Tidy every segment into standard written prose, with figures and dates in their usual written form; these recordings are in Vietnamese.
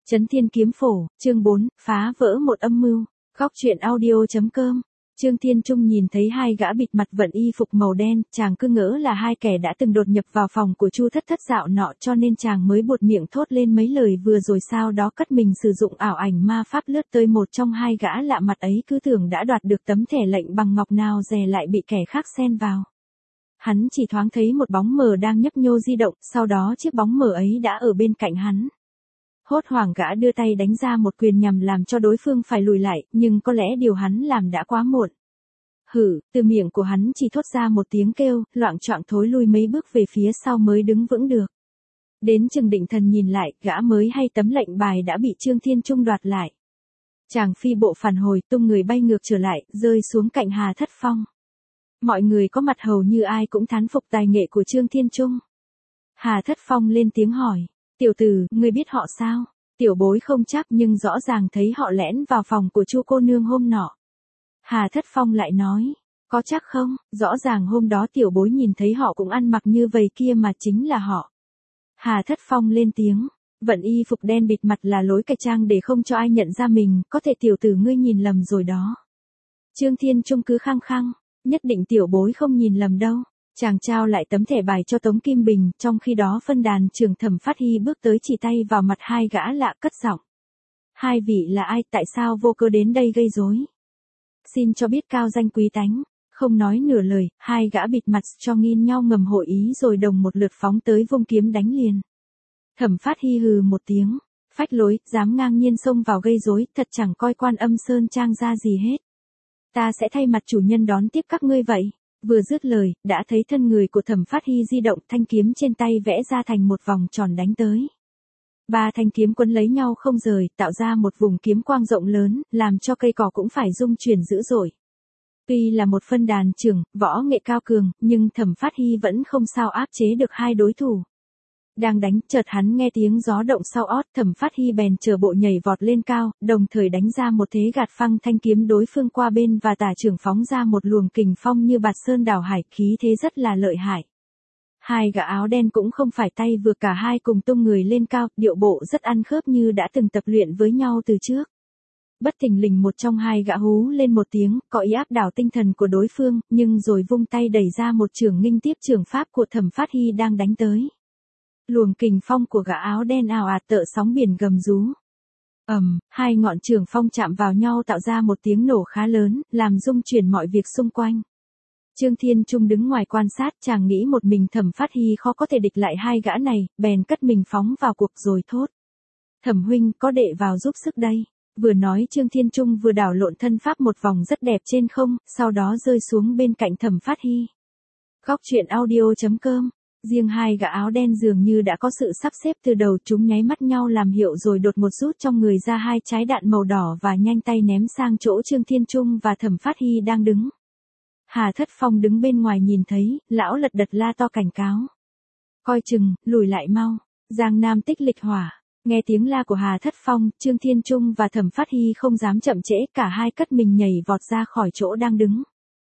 Chấn Thiên Kiếm Phổ, chương 4, phá vỡ một âm mưu. Góc truyện audio.com. Trương Thiên Trung nhìn thấy hai gã bịt mặt vận y phục màu đen, chàng cứ ngỡ là hai kẻ đã từng đột nhập vào phòng của Chu Thất Thất dạo nọ, cho nên chàng mới buột miệng thốt lên mấy lời vừa rồi, sau đó cất mình sử dụng ảo ảnh ma pháp lướt tới một trong hai gã lạ mặt ấy, cứ tưởng đã đoạt được tấm thẻ lệnh bằng ngọc, nào dè lại bị kẻ khác xen vào. Hắn chỉ thoáng thấy một bóng mờ đang nhấp nhô di động, sau đó chiếc bóng mờ ấy đã ở bên cạnh hắn. Hốt hoảng gã đưa tay đánh ra một quyền nhằm làm cho đối phương phải lùi lại, nhưng có lẽ điều hắn làm đã quá muộn. Hử, từ miệng của hắn chỉ thốt ra một tiếng kêu, loạng choạng thối lui mấy bước về phía sau mới đứng vững được. Đến chừng định thần nhìn lại, gã mới hay tấm lệnh bài đã bị Trương Thiên Trung đoạt lại. Chàng phi bộ phản hồi, tung người bay ngược trở lại, rơi xuống cạnh Hà Thất Phong. Mọi người có mặt hầu như ai cũng thán phục tài nghệ của Trương Thiên Trung. Hà Thất Phong lên tiếng hỏi. Tiểu tử, ngươi biết họ sao? Tiểu bối không chắc, nhưng rõ ràng thấy họ lẻn vào phòng của Chu cô nương hôm nọ. Hà Thất Phong lại nói, có chắc không? Rõ ràng hôm đó tiểu bối nhìn thấy họ cũng ăn mặc như vậy kia mà, chính là họ. Hà Thất Phong lên tiếng, vận y phục đen bịt mặt là lối cải trang để không cho ai nhận ra mình, có thể tiểu tử ngươi nhìn lầm rồi đó. Trương Thiên Trung cứ khăng khăng, nhất định tiểu bối không nhìn lầm đâu. Chàng trao lại tấm thẻ bài cho Tống Kim Bình, trong khi đó phân đàn trưởng Thẩm Phát Hy bước tới chỉ tay vào mặt hai gã lạ, cất giọng. Hai vị là ai, tại sao vô cớ đến đây gây rối? Xin cho biết cao danh quý tánh. Không nói nửa lời, hai gã bịt mặt cho nghiên nhau ngầm hội ý rồi đồng một lượt phóng tới vung kiếm đánh liền. Thẩm Phát Hy hừ một tiếng, phách lối, dám ngang nhiên xông vào gây rối, thật chẳng coi Quan Âm Sơn Trang ra gì hết. Ta sẽ thay mặt chủ nhân đón tiếp các ngươi vậy. Vừa dứt lời, đã thấy thân người của Thẩm Phát Hy di động, thanh kiếm trên tay vẽ ra thành một vòng tròn đánh tới. Ba thanh kiếm quấn lấy nhau không rời, tạo ra một vùng kiếm quang rộng lớn, làm cho cây cỏ cũng phải rung chuyển dữ dội. Tuy là một phân đàn trưởng, võ nghệ cao cường, nhưng Thẩm Phát Hy vẫn không sao áp chế được hai đối thủ. Đang đánh, chợt hắn nghe tiếng gió động sau ót, Thẩm Phát Hy bèn chờ bộ nhảy vọt lên cao, đồng thời đánh ra một thế gạt phăng thanh kiếm đối phương qua bên và tả trưởng phóng ra một luồng kình phong như bạt sơn đảo hải, khí thế rất là lợi hại. Hai gã áo đen cũng không phải tay vừa, cả hai cùng tung người lên cao, điệu bộ rất ăn khớp như đã từng tập luyện với nhau từ trước. Bất thình lình một trong hai gã hú lên một tiếng, có ý áp đảo tinh thần của đối phương, nhưng rồi vung tay đẩy ra một chưởng nghênh tiếp chưởng pháp của Thẩm Phát Hy đang đánh tới. Luồng kình phong của gã áo đen ào ạt tợ sóng biển gầm rú. Hai ngọn trường phong chạm vào nhau tạo ra một tiếng nổ khá lớn, làm rung chuyển mọi việc xung quanh. Trương Thiên Trung đứng ngoài quan sát, chàng nghĩ một mình Thẩm Phát Hy khó có thể địch lại hai gã này, bèn cất mình phóng vào cuộc rồi thốt. Thẩm huynh, có đệ vào giúp sức đây. Vừa nói Trương Thiên Trung vừa đảo lộn thân pháp một vòng rất đẹp trên không, sau đó rơi xuống bên cạnh Thẩm Phát Hy. Góc truyện audio.com. Riêng hai gã áo đen dường như đã có sự sắp xếp từ đầu, chúng nháy mắt nhau làm hiệu rồi đột ngột rút trong người ra hai trái đạn màu đỏ và nhanh tay ném sang chỗ Trương Thiên Trung và Thẩm Phát Hy đang đứng. Hà Thất Phong đứng bên ngoài nhìn thấy, lão lật đật la to cảnh cáo. Coi chừng, lùi lại mau, Giang Nam Tích Lịch hỏa. Nghe tiếng la của Hà Thất Phong, Trương Thiên Trung và Thẩm Phát Hy không dám chậm trễ, cả hai cất mình nhảy vọt ra khỏi chỗ đang đứng.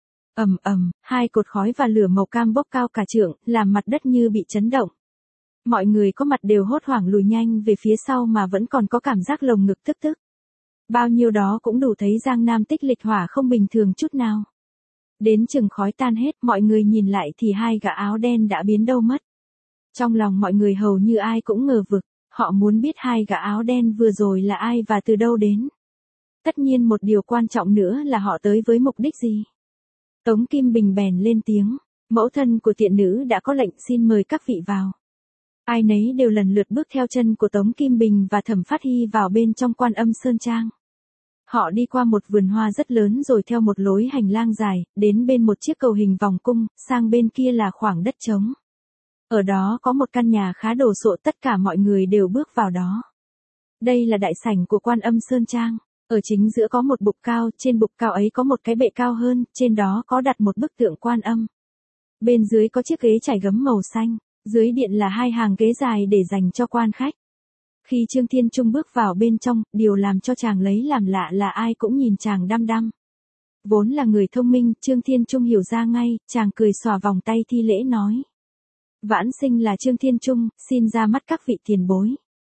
Hai cột khói và lửa màu cam bốc cao cả trượng, làm mặt đất như bị chấn động. Mọi người có mặt đều hốt hoảng lùi nhanh về phía sau mà vẫn còn có cảm giác lồng ngực tức tức. Bao nhiêu đó cũng đủ thấy Giang Nam Tích Lịch hỏa không bình thường chút nào. Đến chừng khói tan hết, mọi người nhìn lại thì hai gã áo đen đã biến đâu mất. Trong lòng mọi người hầu như ai cũng ngờ vực, họ muốn biết hai gã áo đen vừa rồi là ai và từ đâu đến. Tất nhiên một điều quan trọng nữa là họ tới với mục đích gì. Tống Kim Bình bèn lên tiếng, mẫu thân của tiện nữ đã có lệnh, xin mời các vị vào. Ai nấy đều lần lượt bước theo chân của Tống Kim Bình và Thẩm Phát Hy vào bên trong Quan Âm Sơn Trang. Họ đi qua một vườn hoa rất lớn rồi theo một lối hành lang dài, đến bên một chiếc cầu hình vòng cung, sang bên kia là khoảng đất trống. Ở đó có một căn nhà khá đồ sộ, tất cả mọi người đều bước vào đó. Đây là đại sảnh của Quan Âm Sơn Trang. Ở chính giữa có một bục cao, trên bục cao ấy có một cái bệ cao hơn, trên đó có đặt một bức tượng Quan Âm. Bên dưới có chiếc ghế trải gấm màu xanh, dưới điện là hai hàng ghế dài để dành cho quan khách. Khi Trương Thiên Trung bước vào bên trong, điều làm cho chàng lấy làm lạ là ai cũng nhìn chàng đăm đăm. Vốn là người thông minh, Trương Thiên Trung hiểu ra ngay, chàng cười xòa vòng tay thi lễ nói. Vãn sinh là Trương Thiên Trung, xin ra mắt các vị tiền bối.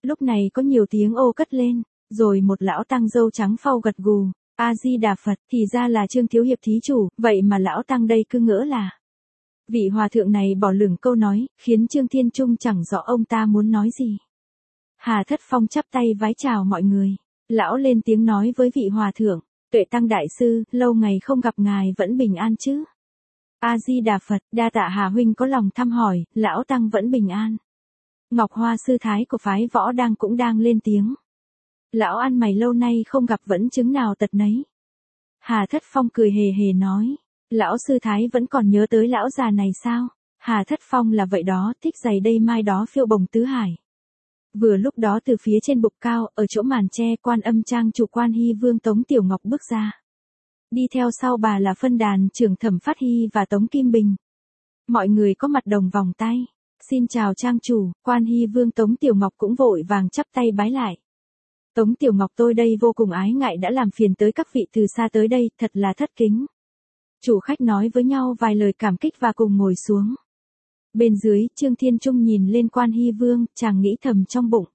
Lúc này có nhiều tiếng ô cất lên, rồi một lão tăng râu trắng phau gật gù. A Di Đà Phật, thì ra là Trương Thiếu Hiệp thí chủ, vậy mà lão tăng đây cứ ngỡ là. Vị hòa thượng này bỏ lửng câu nói, khiến Trương Thiên Trung chẳng rõ ông ta muốn nói gì. Hà Thất Phong chắp tay vái chào mọi người. Lão lên tiếng nói với vị hòa thượng, Tuệ Tăng Đại Sư, lâu ngày không gặp ngài vẫn bình an chứ? A Di Đà Phật, đa tạ Hà huynh có lòng thăm hỏi, lão tăng vẫn bình an. Ngọc Hoa sư thái của phái Võ Đăng cũng đang lên tiếng. Lão ăn mày lâu nay không gặp vẫn chứng nào tật nấy. Hà Thất Phong cười hề hề nói, lão sư thái vẫn còn nhớ tới lão già này sao? Hà Thất Phong là vậy đó, thích giày đây mai đó phiêu bồng tứ hải. Vừa lúc đó từ phía trên bục cao, ở chỗ màn tre Quan Âm Trang chủ Quan Hy Vương Tống Tiểu Ngọc bước ra. Đi theo sau bà là phân đàn trưởng Thẩm Phát Hy và Tống Kim Bình. Mọi người có mặt đồng vòng tay. Xin chào trang chủ, Quan Hy Vương Tống Tiểu Ngọc cũng vội vàng chắp tay bái lại. Tống Tiểu Ngọc tôi đây vô cùng ái ngại đã làm phiền tới các vị từ xa tới đây, thật là thất kính. Chủ khách nói với nhau vài lời cảm kích và cùng ngồi xuống. Bên dưới, Trương Thiên Trung nhìn lên Quan Hy Vương, chàng nghĩ thầm trong bụng.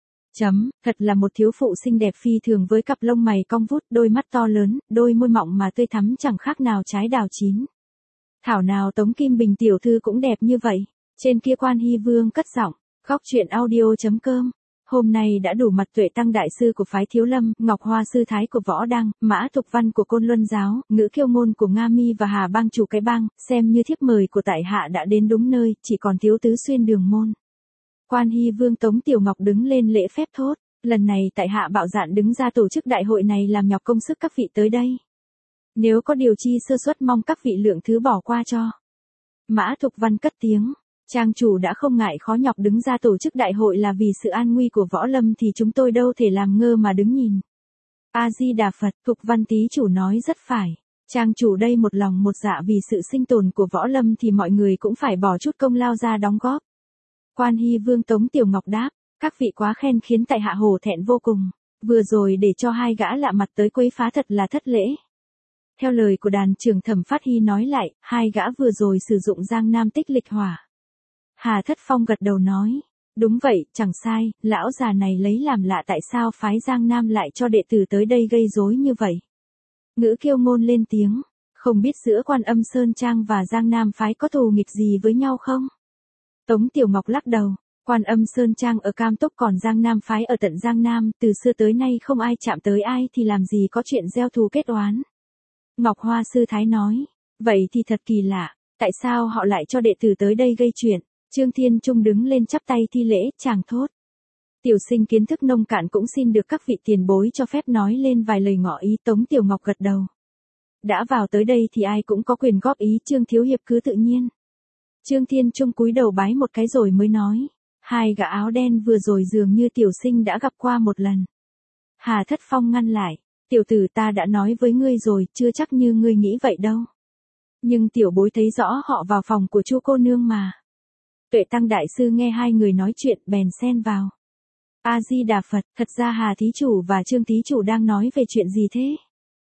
Thật là một thiếu phụ xinh đẹp phi thường với cặp lông mày cong vút, đôi mắt to lớn, đôi môi mọng mà tươi thắm chẳng khác nào trái đào chín. Thảo nào Tống Kim Bình tiểu thư cũng đẹp như vậy. Trên kia Quan Hy Vương cất giọng, góc truyện audio.com. Hôm nay đã đủ mặt Tuệ Tăng Đại Sư của phái Thiếu Lâm, Ngọc Hoa Sư Thái của Võ Đăng, Mã Thục Văn của Côn Luân Giáo, Ngữ Kiêu Ngôn của Nga Mi và Hà Bang chủ cái bang, xem như thiếp mời của tại hạ đã đến đúng nơi, chỉ còn thiếu tứ xuyên đường môn. Quan Hy Vương Tống Tiểu Ngọc đứng lên lễ phép thốt, lần này tại hạ bạo dạn đứng ra tổ chức đại hội này làm nhọc công sức các vị tới đây. Nếu có điều chi sơ suất mong các vị lượng thứ bỏ qua cho. Mã Thục Văn cất tiếng. Trang chủ đã không ngại khó nhọc đứng ra tổ chức đại hội là vì sự an nguy của Võ Lâm thì chúng tôi đâu thể làm ngơ mà đứng nhìn. A Di Đà Phật, Thục Văn tí chủ nói rất phải. Trang chủ đây một lòng một dạ vì sự sinh tồn của Võ Lâm thì mọi người cũng phải bỏ chút công lao ra đóng góp. Quan Hy Vương Tống Tiểu Ngọc đáp, các vị quá khen khiến tại hạ hổ thẹn vô cùng. Vừa rồi để cho hai gã lạ mặt tới quấy phá thật là thất lễ. Theo lời của đàn trưởng Thẩm Phát Hy nói lại, hai gã vừa rồi sử dụng Giang Nam Tích Lịch Hỏa. Hà Thất Phong gật đầu nói, đúng vậy, chẳng sai, lão già này lấy làm lạ tại sao phái Giang Nam lại cho đệ tử tới đây gây rối như vậy. Ngữ Kiêu Ngôn lên tiếng, không biết giữa Quan Âm Sơn Trang và Giang Nam phái có thù nghịch gì với nhau không? Tống Tiểu Ngọc lắc đầu, Quan Âm Sơn Trang ở Cam Túc còn Giang Nam phái ở tận Giang Nam, từ xưa tới nay không ai chạm tới ai thì làm gì có chuyện gieo thù kết oán. Ngọc Hoa Sư Thái nói, vậy thì thật kỳ lạ, tại sao họ lại cho đệ tử tới đây gây chuyện? Trương Thiên Trung đứng lên chắp tay thi lễ, chàng thốt. Tiểu sinh kiến thức nông cạn cũng xin được các vị tiền bối cho phép nói lên vài lời ngỏ ý. Tống Tiểu Ngọc gật đầu. Đã vào tới đây thì ai cũng có quyền góp ý, Trương Thiếu Hiệp cứ tự nhiên. Trương Thiên Trung cúi đầu bái một cái rồi mới nói. Hai gã áo đen vừa rồi dường như tiểu sinh đã gặp qua một lần. Hà Thất Phong ngăn lại. Tiểu tử ta đã nói với ngươi rồi, chưa chắc như ngươi nghĩ vậy đâu. Nhưng tiểu bối thấy rõ họ vào phòng của Chu cô nương mà. Tuệ Tăng Đại Sư nghe hai người nói chuyện bèn xen vào. A Di Đà Phật, thật ra Hà Thí Chủ và Trương Thí Chủ đang nói về chuyện gì thế?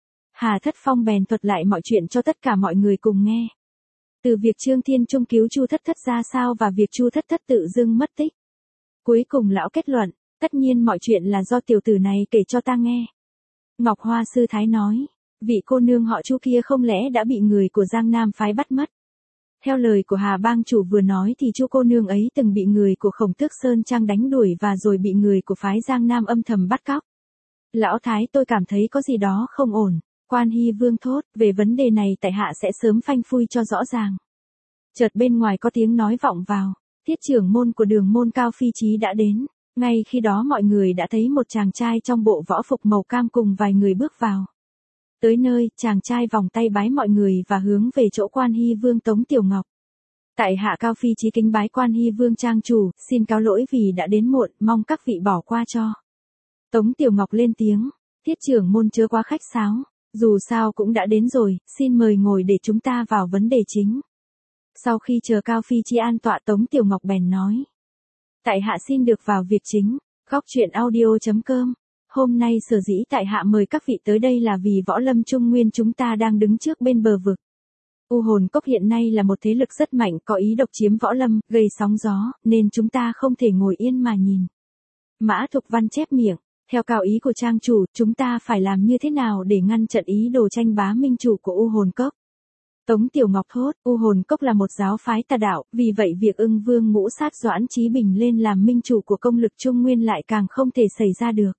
Hà Thất Phong bèn thuật lại mọi chuyện cho tất cả mọi người cùng nghe. Từ việc Trương Thiên Trung cứu Chu Thất Thất ra sao và việc Chu Thất Thất tự dưng mất tích. Cuối cùng lão kết luận, tất nhiên mọi chuyện là do tiểu tử này kể cho ta nghe. Ngọc Hoa Sư Thái nói, vị cô nương họ Chu kia không lẽ đã bị người của Giang Nam phái bắt mất? Theo lời của Hà Bang chủ vừa nói thì Chu cô nương ấy từng bị người của Khổng Tước Sơn Trang đánh đuổi và rồi bị người của phái Giang Nam âm thầm bắt cóc. Lão Thái tôi cảm thấy có gì đó không ổn. Quan Hy Vương thốt, về vấn đề này tại hạ sẽ sớm phanh phui cho rõ ràng. Chợt bên ngoài có tiếng nói vọng vào, Tiết trưởng môn của Đường môn Cao Phi Chí đã đến. Ngay khi đó mọi người đã thấy một chàng trai trong bộ võ phục màu cam cùng vài người bước vào. Tới nơi, chàng trai vòng tay bái mọi người và hướng về chỗ Quan Hy Vương Tống Tiểu Ngọc. Tại hạ Cao Phi Chí kính bái Quan Hy Vương trang chủ, xin cáo lỗi vì đã đến muộn, mong các vị bỏ qua cho. Tống Tiểu Ngọc lên tiếng, Tiết trưởng môn chớ quá khách sáo, dù sao cũng đã đến rồi, xin mời ngồi để chúng ta vào vấn đề chính. Sau khi chờ Cao Phi Chí an tọa Tống Tiểu Ngọc bèn nói. Tại hạ xin được vào việc chính, góc truyện audio.com. Hôm nay sở dĩ tại hạ mời các vị tới đây là vì Võ Lâm Trung Nguyên chúng ta đang đứng trước bên bờ vực. U Hồn Cốc hiện nay là một thế lực rất mạnh có ý độc chiếm Võ Lâm, gây sóng gió, nên chúng ta không thể ngồi yên mà nhìn. Mã Thục Văn chép miệng, theo cao ý của trang chủ, chúng ta phải làm như thế nào để ngăn chặn ý đồ tranh bá minh chủ của U Hồn Cốc? Tống Tiểu Ngọc thốt, U Hồn Cốc là một giáo phái tà đạo, vì vậy việc Ưng Vương Ngũ Sát Doãn Chí Bình lên làm minh chủ của công lực Trung Nguyên lại càng không thể xảy ra được.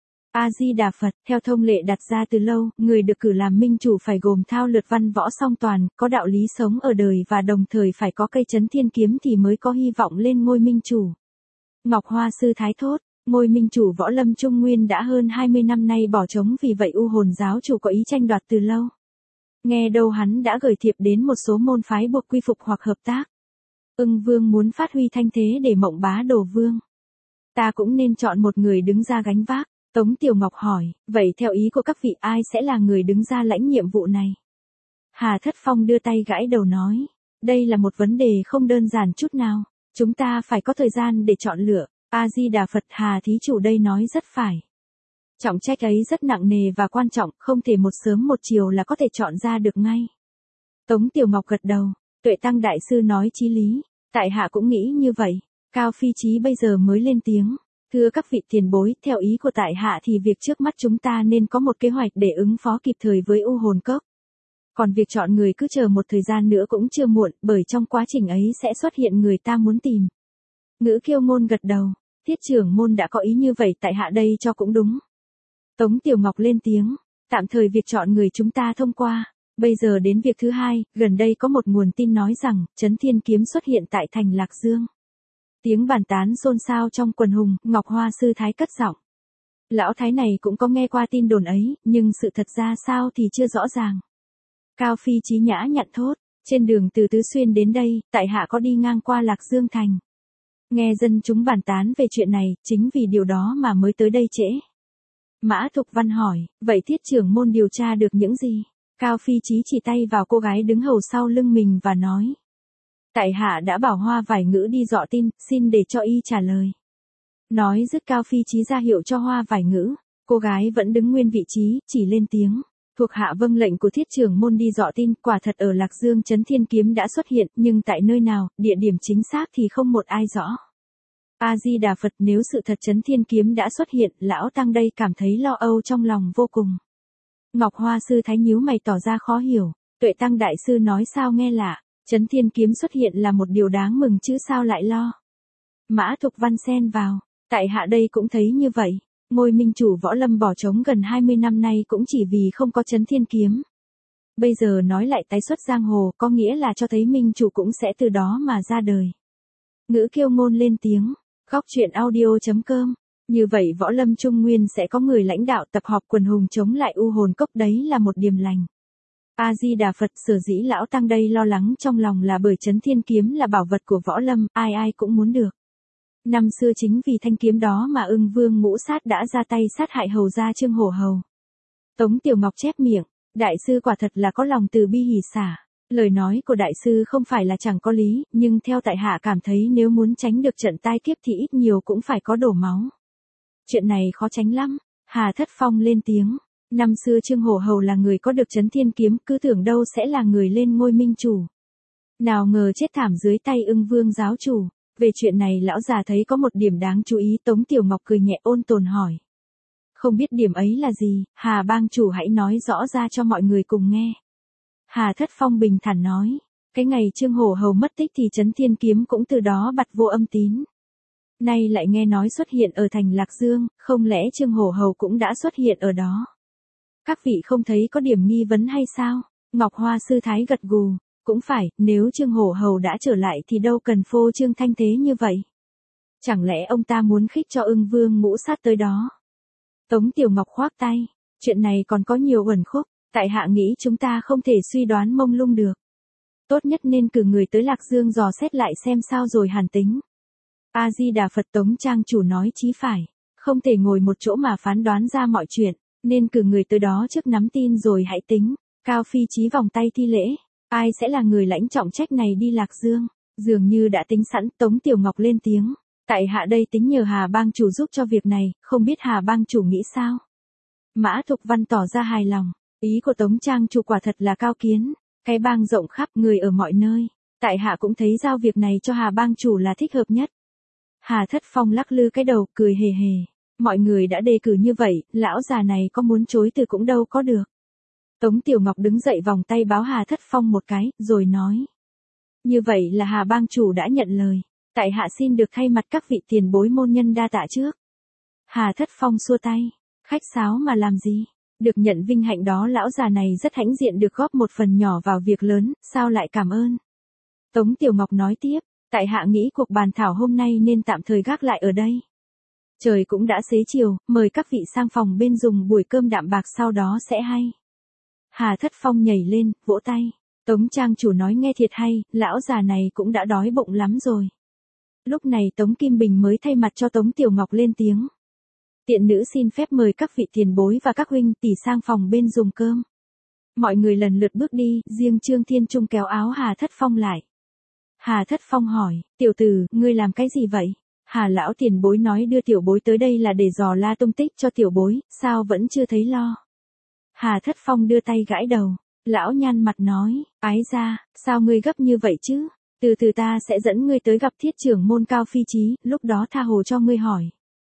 A Di Đà Phật, theo thông lệ đặt ra từ lâu, người được cử làm minh chủ phải gồm thao lược văn võ song toàn, có đạo lý sống ở đời và đồng thời phải có cây Chấn Thiên Kiếm thì mới có hy vọng lên ngôi minh chủ. Ngọc Hoa Sư Thái thốt, ngôi minh chủ võ lâm Trung Nguyên đã hơn 20 năm nay bỏ trống, vì vậy U Hồn giáo chủ có ý tranh đoạt từ lâu. Nghe đâu hắn đã gửi thiệp đến một số môn phái buộc quy phục hoặc hợp tác. Ưng Vương muốn phát huy thanh thế để mộng bá Đồ Vương. Ta cũng nên chọn một người đứng ra gánh vác. Tống Tiểu Ngọc hỏi, vậy theo ý của các vị ai sẽ là người đứng ra lãnh nhiệm vụ này? Hà Thất Phong đưa tay gãi đầu nói, đây là một vấn đề không đơn giản chút nào, chúng ta phải có thời gian để chọn lựa. A Di Đà Phật, Hà thí chủ đây nói rất phải. Trọng trách ấy rất nặng nề và quan trọng, không thể một sớm một chiều là có thể chọn ra được ngay. Tống Tiểu Ngọc gật đầu, Tuệ Tăng Đại Sư nói chí lý, tại hạ cũng nghĩ như vậy. Cao Phi Chí bây giờ mới lên tiếng. Thưa các vị tiền bối, theo ý của tại hạ thì việc trước mắt chúng ta nên có một kế hoạch để ứng phó kịp thời với U Hồn Cốc. Còn việc chọn người cứ chờ một thời gian nữa cũng chưa muộn, bởi trong quá trình ấy sẽ xuất hiện người ta muốn tìm. Ngữ Kiêu Ngôn gật đầu, Thiết trưởng môn đã có ý như vậy, tại hạ đây cho cũng đúng. Tống Tiểu Ngọc lên tiếng, tạm thời việc chọn người chúng ta thông qua. Bây giờ đến việc thứ hai, gần đây có một nguồn tin nói rằng, Chấn Thiên Kiếm xuất hiện tại thành Lạc Dương. Tiếng bàn tán xôn xao trong quần hùng, Ngọc Hoa Sư Thái cất giọng. Lão Thái này cũng có nghe qua tin đồn ấy, nhưng sự thật ra sao thì chưa rõ ràng. Cao Phi Chí nhã nhặn thốt, trên đường từ Tứ Xuyên đến đây, tại hạ có đi ngang qua Lạc Dương Thành. Nghe dân chúng bàn tán về chuyện này, chính vì điều đó mà mới tới đây trễ. Mã Thục Văn hỏi, vậy Thiết trưởng môn điều tra được những gì? Cao Phi Chí chỉ tay vào cô gái đứng hầu sau lưng mình và nói. Tại hạ đã bảo Hoa Vải Ngữ đi dọ tin, xin để cho y trả lời. Nói dứt Cao Phi Chí ra hiệu cho Hoa Vải Ngữ, cô gái vẫn đứng nguyên vị trí, chỉ lên tiếng. Thuộc hạ vâng lệnh của Thiết trưởng môn đi dọ tin, quả thật ở Lạc Dương Chấn Thiên Kiếm đã xuất hiện, nhưng tại nơi nào, địa điểm chính xác thì không một ai rõ. A Di Đà Phật, nếu sự thật Chấn Thiên Kiếm đã xuất hiện, lão tăng đây cảm thấy lo âu trong lòng vô cùng. Ngọc Hoa Sư Thái nhíu mày tỏ ra khó hiểu, Tuệ Tăng Đại Sư nói sao nghe lạ. Chấn Thiên Kiếm xuất hiện là một điều đáng mừng chứ sao lại lo. Mã Thục Văn xen vào, tại hạ đây cũng thấy như vậy. Ngôi minh chủ võ lâm bỏ trống gần 20 năm nay cũng chỉ vì không có Chấn Thiên Kiếm. Bây giờ nói lại tái xuất giang hồ, có nghĩa là cho thấy minh chủ cũng sẽ từ đó mà ra đời. Ngữ Kiêu Ngôn lên tiếng, Góc Truyện Audio.com. Như vậy võ lâm Trung Nguyên sẽ có người lãnh đạo tập họp quần hùng chống lại U Hồn Cốc, đấy là một điềm lành. A Di Đà Phật, sở dĩ lão tăng đây lo lắng trong lòng là bởi Chấn Thiên Kiếm là bảo vật của võ lâm, ai ai cũng muốn được. Năm xưa chính vì thanh kiếm đó mà Ưng Vương Ngũ Sát đã ra tay sát hại hầu gia Trương Hổ Hầu. Tống Tiểu Ngọc chép miệng, đại sư quả thật là có lòng từ bi hỷ xả. Lời nói của đại sư không phải là chẳng có lý, nhưng theo tại hạ cảm thấy nếu muốn tránh được trận tai kiếp thì ít nhiều cũng phải có đổ máu. Chuyện này khó tránh lắm. Hà Thất Phong lên tiếng. Năm xưa Trương Hổ Hầu là người có được Chấn Thiên Kiếm, cứ tưởng đâu sẽ là người lên ngôi minh chủ. Nào ngờ chết thảm dưới tay Ưng Vương giáo chủ. Về chuyện này lão già thấy có một điểm đáng chú ý. Tống Tiểu Ngọc cười nhẹ ôn tồn hỏi. Không biết điểm ấy là gì, Hà bang chủ hãy nói rõ ra cho mọi người cùng nghe. Hà Thất Phong bình thản nói. Cái ngày Trương Hổ Hầu mất tích thì Chấn Thiên Kiếm cũng từ đó bặt vô âm tín. Nay lại nghe nói xuất hiện ở thành Lạc Dương, không lẽ Trương Hổ Hầu cũng đã xuất hiện ở đó? Các vị không thấy có điểm nghi vấn hay sao? Ngọc Hoa Sư Thái gật gù, cũng phải, nếu Trương Hổ Hầu đã trở lại thì đâu cần phô trương thanh thế như vậy. Chẳng lẽ ông ta muốn khích cho Ưng Vương Ngũ Sát tới đó? Tống Tiểu Ngọc khoác tay, chuyện này còn có nhiều uẩn khúc, tại hạ nghĩ chúng ta không thể suy đoán mông lung được. Tốt nhất nên cử người tới Lạc Dương dò xét lại xem sao rồi hàn tính. A Di Đà Phật, Tống trang chủ nói chí phải, không thể ngồi một chỗ mà phán đoán ra mọi chuyện, nên cử người tới đó trước nắm tin rồi hãy tính. Cao Phi Chí vòng tay thi lễ, ai sẽ là người lãnh trọng trách này đi Lạc Dương? Dường như đã tính sẵn. Tống Tiểu Ngọc lên tiếng, tại hạ đây tính nhờ Hà bang chủ giúp cho việc này, không biết Hà bang chủ nghĩ sao? Mã Thục Văn tỏ ra hài lòng, ý của Tống trang chủ quả thật là cao kiến, cái bang rộng khắp, người ở mọi nơi, tại hạ cũng thấy giao việc này cho Hà bang chủ là thích hợp nhất. Hà Thất Phong lắc lư cái đầu, cười hề hề. Mọi người đã đề cử như vậy, lão già này có muốn chối từ cũng đâu có được. Tống Tiểu Ngọc đứng dậy vòng tay báo Hà Thất Phong một cái, rồi nói. Như vậy là Hà bang chủ đã nhận lời. Tại hạ xin được thay mặt các vị tiền bối môn nhân đa tạ trước. Hà Thất Phong xua tay. Khách sáo mà làm gì? Được nhận vinh hạnh đó lão già này rất hãnh diện được góp một phần nhỏ vào việc lớn, sao lại cảm ơn? Tống Tiểu Ngọc nói tiếp, tại hạ nghĩ cuộc bàn thảo hôm nay nên tạm thời gác lại ở đây. Trời cũng đã xế chiều, mời các vị sang phòng bên dùng buổi cơm đạm bạc sau đó sẽ hay. Hà Thất Phong nhảy lên, vỗ tay. Tống trang chủ nói nghe thiệt hay, lão già này cũng đã đói bụng lắm rồi. Lúc này Tống Kim Bình mới thay mặt cho Tống Tiểu Ngọc lên tiếng. Tiện nữ xin phép mời các vị tiền bối và các huynh tỷ sang phòng bên dùng cơm. Mọi người lần lượt bước đi, riêng Trương Thiên Trung kéo áo Hà Thất Phong lại. Hà Thất Phong hỏi, tiểu tử, ngươi làm cái gì vậy? Hà lão tiền bối nói đưa tiểu bối tới đây là để dò la tung tích cho tiểu bối, sao vẫn chưa thấy lo? Hà Thất Phong đưa tay gãi đầu. Lão nhăn mặt nói, ái ra, sao ngươi gấp như vậy chứ? Từ từ ta sẽ dẫn ngươi tới gặp thiết trưởng môn Cao Phi Chí, lúc đó tha hồ cho ngươi hỏi.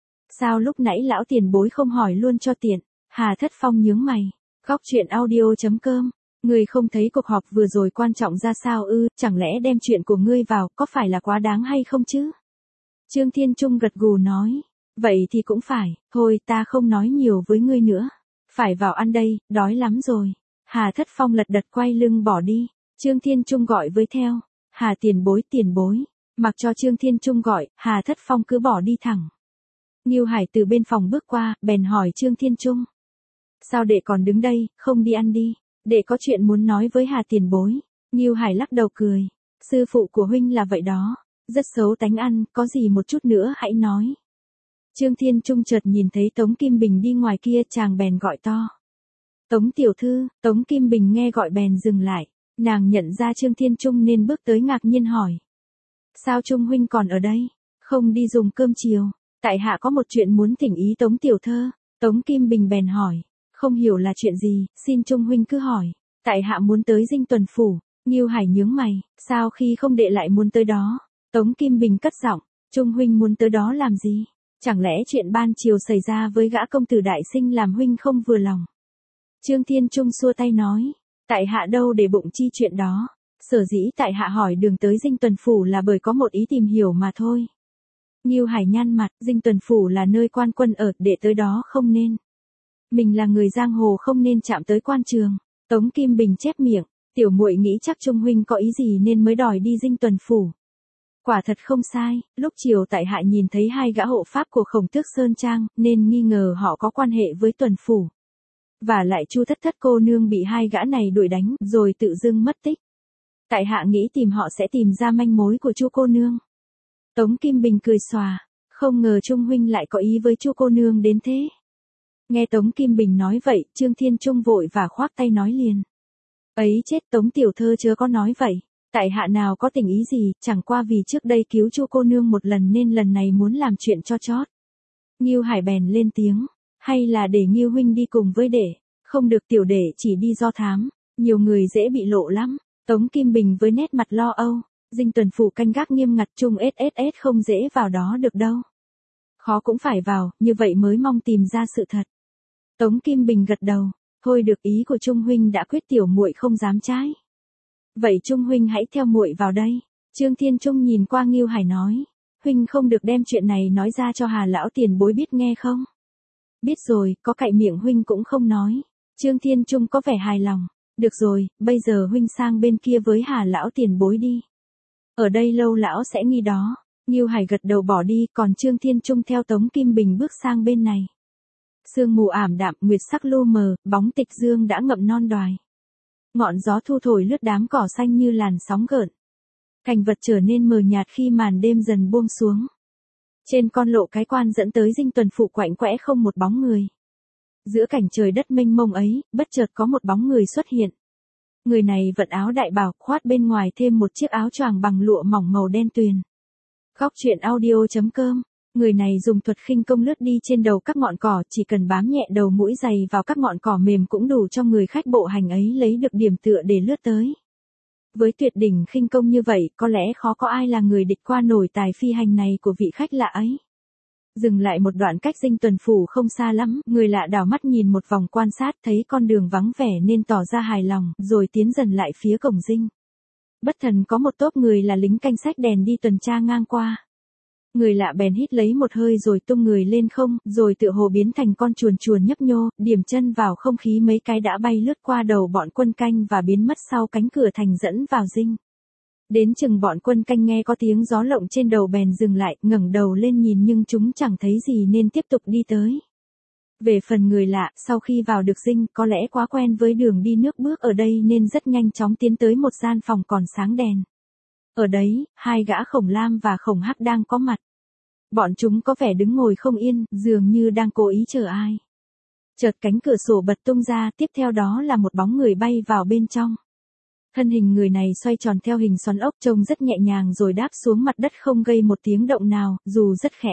Sao lúc nãy lão tiền bối không hỏi luôn cho tiện? Hà Thất Phong nhướng mày. Góc chuyện audio.com. Ngươi không thấy cuộc họp vừa rồi quan trọng ra sao ư, chẳng lẽ đem chuyện của ngươi vào, có phải là quá đáng hay không chứ? Trương Thiên Trung gật gù nói. Vậy thì cũng phải, thôi ta không nói nhiều với ngươi nữa. Phải vào ăn đây, đói lắm rồi. Hà Thất Phong lật đật quay lưng bỏ đi. Trương Thiên Trung gọi với theo. Hà tiền bối. Mặc cho Trương Thiên Trung gọi, Hà Thất Phong cứ bỏ đi thẳng. Ngưu Hải từ bên phòng bước qua, bèn hỏi Trương Thiên Trung. Sao đệ còn đứng đây, không đi ăn đi, đệ có chuyện muốn nói với Hà tiền bối. Ngưu Hải lắc đầu cười. Sư phụ của huynh là vậy đó, rất xấu tánh ăn, có gì một chút nữa hãy nói. Trương Thiên Trung chợt nhìn thấy Tống Kim Bình đi ngoài kia, chàng bèn gọi to. Tống tiểu thư, Tống Kim Bình nghe gọi bèn dừng lại, nàng nhận ra Trương Thiên Trung nên bước tới ngạc nhiên hỏi. Sao Trung huynh còn ở đây, không đi dùng cơm chiều? Tại hạ có một chuyện muốn thỉnh ý Tống tiểu thơ. Tống Kim Bình bèn hỏi, không hiểu là chuyện gì, xin Trung huynh cứ hỏi. Tại hạ muốn tới Dinh Tuần phủ. Ngưu Hải nhướng mày, sao khi không đệ lại muốn tới đó? Tống Kim Bình cất giọng, Trung huynh muốn tới đó làm gì? Chẳng lẽ chuyện ban chiều xảy ra với gã công tử đại sinh làm huynh không vừa lòng? Trương Thiên Trung xua tay nói, tại hạ đâu để bụng chi chuyện đó. Sở dĩ tại hạ hỏi đường tới Dinh Tuần phủ là bởi có một ý tìm hiểu mà thôi. Ngưu Hải nhăn mặt, Dinh Tuần phủ là nơi quan quân ở, để tới đó không nên. Mình là người giang hồ không nên chạm tới quan trường. Tống Kim Bình chép miệng, tiểu muội nghĩ chắc Trung huynh có ý gì nên mới đòi đi Dinh Tuần phủ. Quả thật không sai, lúc chiều tại hạ nhìn thấy hai gã hộ pháp của Khổng Tước Sơn Trang, nên nghi ngờ họ có quan hệ với Tuần phủ. Và lại Chu Thất Thất cô nương bị hai gã này đuổi đánh, rồi tự dưng mất tích. Tại hạ nghĩ tìm họ sẽ tìm ra manh mối của Chu cô nương. Tống Kim Bình cười xòa, không ngờ Trung huynh lại có ý với Chu cô nương đến thế. Nghe Tống Kim Bình nói vậy, Trương Thiên Trung vội và khoác tay nói liền. Ấy chết, Tống tiểu thơ chớ có nói vậy. Tại hạ nào có tình ý gì, chẳng qua vì trước đây cứu Chu cô nương một lần nên lần này muốn làm chuyện cho chót. Ngưu Hải bèn lên tiếng, hay là để Ngưu huynh đi cùng với đệ, không được tiểu đệ chỉ đi do thám, nhiều người dễ bị lộ lắm. Tống Kim Bình với nét mặt lo âu, Dinh Tuần phủ canh gác nghiêm ngặt, Trung SSS không dễ vào đó được đâu. Khó cũng phải vào, như vậy mới mong tìm ra sự thật. Tống Kim Bình gật đầu, thôi được, ý của Trung huynh đã quyết, tiểu muội không dám trái. Vậy Trung huynh hãy theo muội vào đây. Trương Thiên Trung nhìn qua Ngưu Hải nói, huynh không được đem chuyện này nói ra cho Hà lão tiền bối biết nghe không? Biết rồi, có cậy miệng huynh cũng không nói. Trương Thiên Trung có vẻ hài lòng. Được rồi, bây giờ huynh sang bên kia với Hà lão tiền bối đi. Ở đây lâu lão sẽ nghi đó. Ngưu Hải gật đầu bỏ đi, còn Trương Thiên Trung theo Tống Kim Bình bước sang bên này. Sương mù ảm đạm, nguyệt sắc lu mờ, bóng tịch dương đã ngậm non đoài. Ngọn gió thu thổi lướt đám cỏ xanh như làn sóng gợn. Cảnh vật trở nên mờ nhạt khi màn đêm dần buông xuống. Trên con lộ cái quan dẫn tới Dinh Tuần phủ quạnh quẽ không một bóng người. Giữa cảnh trời đất mênh mông ấy, bất chợt có một bóng người xuất hiện. Người này vận áo đại bào, khoát bên ngoài thêm một chiếc áo choàng bằng lụa mỏng màu đen tuyền. Góc chuyện audio.com. Người này dùng thuật khinh công lướt đi trên đầu các ngọn cỏ, chỉ cần bám nhẹ đầu mũi giày vào các ngọn cỏ mềm cũng đủ cho người khách bộ hành ấy lấy được điểm tựa để lướt tới. Với tuyệt đỉnh khinh công như vậy, có lẽ khó có ai là người địch qua nổi tài phi hành này của vị khách lạ ấy. Dừng lại một đoạn cách Dinh Tuần Phủ không xa lắm, người lạ đảo mắt nhìn một vòng quan sát thấy con đường vắng vẻ nên tỏ ra hài lòng, rồi tiến dần lại phía cổng Dinh. Bất thần có một tốp người là lính canh sách đèn đi tuần tra ngang qua. Người lạ bèn hít lấy một hơi rồi tung người lên không, rồi tựa hồ biến thành con chuồn chuồn nhấp nhô, điểm chân vào không khí mấy cái đã bay lướt qua đầu bọn quân canh và biến mất sau cánh cửa thành dẫn vào Dinh. Đến chừng bọn quân canh nghe có tiếng gió lộng trên đầu bèn dừng lại, ngẩng đầu lên nhìn nhưng chúng chẳng thấy gì nên tiếp tục đi tới. Về phần người lạ, sau khi vào được Dinh, có lẽ quá quen với đường đi nước bước ở đây nên rất nhanh chóng tiến tới một gian phòng còn sáng đèn. Ở đấy, hai gã Khổng Lam và Khổng Hắc đang có mặt. Bọn chúng có vẻ đứng ngồi không yên, dường như đang cố ý chờ ai. Chợt cánh cửa sổ bật tung ra, tiếp theo đó là một bóng người bay vào bên trong. Thân hình người này xoay tròn theo hình xoắn ốc trông rất nhẹ nhàng rồi đáp xuống mặt đất không gây một tiếng động nào, dù rất khẽ.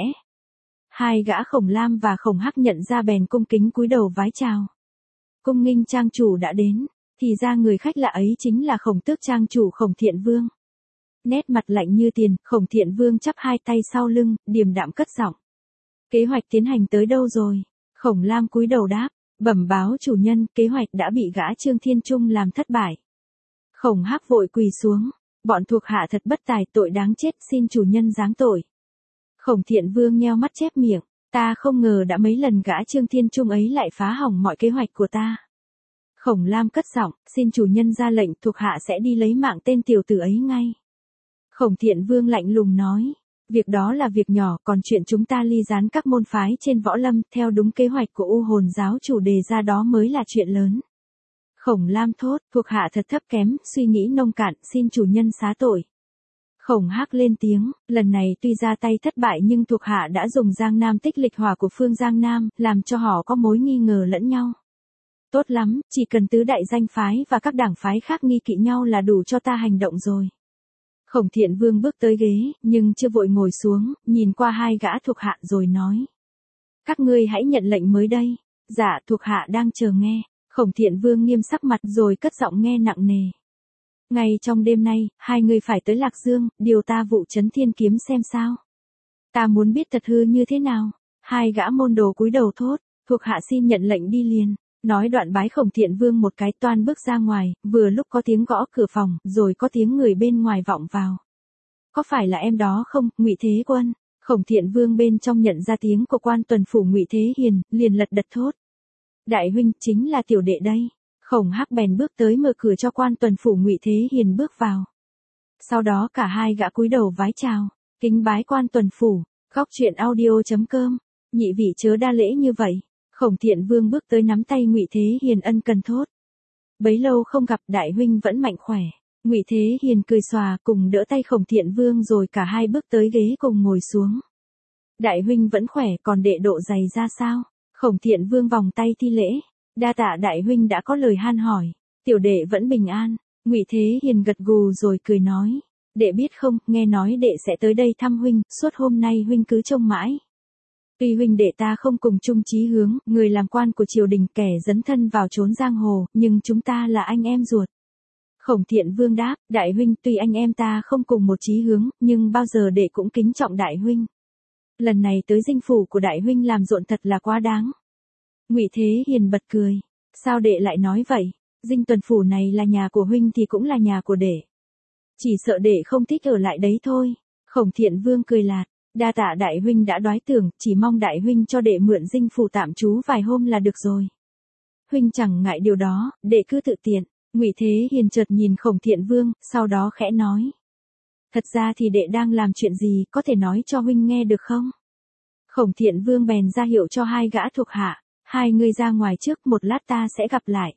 Hai gã Khổng Lam và Khổng Hắc nhận ra bèn cung kính cúi đầu vái chào. Cung nghinh trang chủ đã đến, thì ra người khách lạ ấy chính là Khổng Tước trang chủ Khổng Thiện Vương. Nét mặt lạnh như tiền, Khổng Thiện Vương chắp hai tay sau lưng, điềm đạm cất giọng. Kế hoạch tiến hành tới đâu rồi? Khổng Lam cúi đầu đáp, bẩm báo chủ nhân, kế hoạch đã bị gã Trương Thiên Trung làm thất bại. Khổng Hắc vội quỳ xuống, bọn thuộc hạ thật bất tài, tội đáng chết, xin chủ nhân giáng tội. Khổng Thiện Vương nheo mắt chép miệng, ta không ngờ đã mấy lần gã Trương Thiên Trung ấy lại phá hỏng mọi kế hoạch của ta. Khổng Lam cất giọng, xin chủ nhân ra lệnh, thuộc hạ sẽ đi lấy mạng tên tiểu tử ấy ngay. Khổng Thiện Vương lạnh lùng nói, việc đó là việc nhỏ, còn chuyện chúng ta ly gián các môn phái trên võ lâm theo đúng kế hoạch của U Hồn giáo chủ đề ra đó mới là chuyện lớn. Khổng Lam thốt, thuộc hạ thật thấp kém, suy nghĩ nông cạn, xin chủ nhân xá tội. Khổng Hắc lên tiếng, lần này tuy ra tay thất bại nhưng thuộc hạ đã dùng Giang Nam tích lịch hỏa của phương Giang Nam, làm cho họ có mối nghi ngờ lẫn nhau. Tốt lắm, chỉ cần tứ đại danh phái và các đảng phái khác nghi kỵ nhau là đủ cho ta hành động rồi. Khổng Thiện Vương bước tới ghế, nhưng chưa vội ngồi xuống, nhìn qua hai gã thuộc hạ rồi nói. Các ngươi hãy nhận lệnh mới đây. Dạ, thuộc hạ đang chờ nghe. Khổng Thiện Vương nghiêm sắc mặt rồi cất giọng nghe nặng nề. Ngay trong đêm nay, hai người phải tới Lạc Dương, điều ta vụ Trấn Thiên Kiếm xem sao. Ta muốn biết thật hư như thế nào. Hai gã môn đồ cúi đầu thốt, thuộc hạ xin nhận lệnh đi liền. Nói đoạn bái Khổng Thiện Vương một cái toan bước ra ngoài, vừa lúc có tiếng gõ cửa phòng, rồi có tiếng người bên ngoài vọng vào. Có phải là em đó không, Ngụy Thế Quân? Khổng Thiện Vương bên trong nhận ra tiếng của quan tuần phủ Ngụy Thế Hiền, liền lật đật thốt. Đại huynh, chính là tiểu đệ đây. Khổng Hắc bèn bước tới mở cửa cho quan tuần phủ Ngụy Thế Hiền bước vào. Sau đó cả hai gã cúi đầu vái chào, kính bái quan tuần phủ. Góc truyện audio.com. Nhị vị chớ đa lễ như vậy. Khổng Thiện Vương bước tới nắm tay Ngụy Thế Hiền ân cần thốt. Bấy lâu không gặp, đại huynh vẫn mạnh khỏe. Ngụy Thế Hiền cười xòa cùng đỡ tay Khổng Thiện Vương rồi cả hai bước tới ghế cùng ngồi xuống. Đại huynh vẫn khỏe, còn đệ độ dày ra sao? Khổng Thiện Vương vòng tay thi lễ. Đa tạ đại huynh đã có lời han hỏi. Tiểu đệ vẫn bình an. Ngụy Thế Hiền gật gù rồi cười nói. Đệ biết không, nghe nói đệ sẽ tới đây thăm huynh, suốt hôm nay huynh cứ trông mãi. Tuy huynh đệ ta không cùng chung chí hướng, người làm quan của triều đình kẻ dấn thân vào chốn giang hồ, nhưng chúng ta là anh em ruột. Khổng Thiện Vương đáp, đại huynh, tuy anh em ta không cùng một chí hướng, nhưng bao giờ đệ cũng kính trọng đại huynh. Lần này tới dinh phủ của đại huynh làm rộn thật là quá đáng. Ngụy Thế Hiền bật cười, sao đệ lại nói vậy? Dinh tuần phủ này là nhà của huynh thì cũng là nhà của đệ. Chỉ sợ đệ không thích ở lại đấy thôi. Khổng Thiện Vương cười lạt. Đa tạ đại huynh đã đoái tưởng, chỉ mong đại huynh cho đệ mượn dinh phủ tạm trú vài hôm là được rồi. Huynh chẳng ngại điều đó, đệ cứ tự tiện. Ngụy Thế Hiền chợt nhìn Khổng Thiện Vương, sau đó khẽ nói. Thật ra thì đệ đang làm chuyện gì, có thể nói cho huynh nghe được không? Khổng Thiện Vương bèn ra hiệu cho hai gã thuộc hạ. Hai người ra ngoài trước, một lát ta sẽ gặp lại.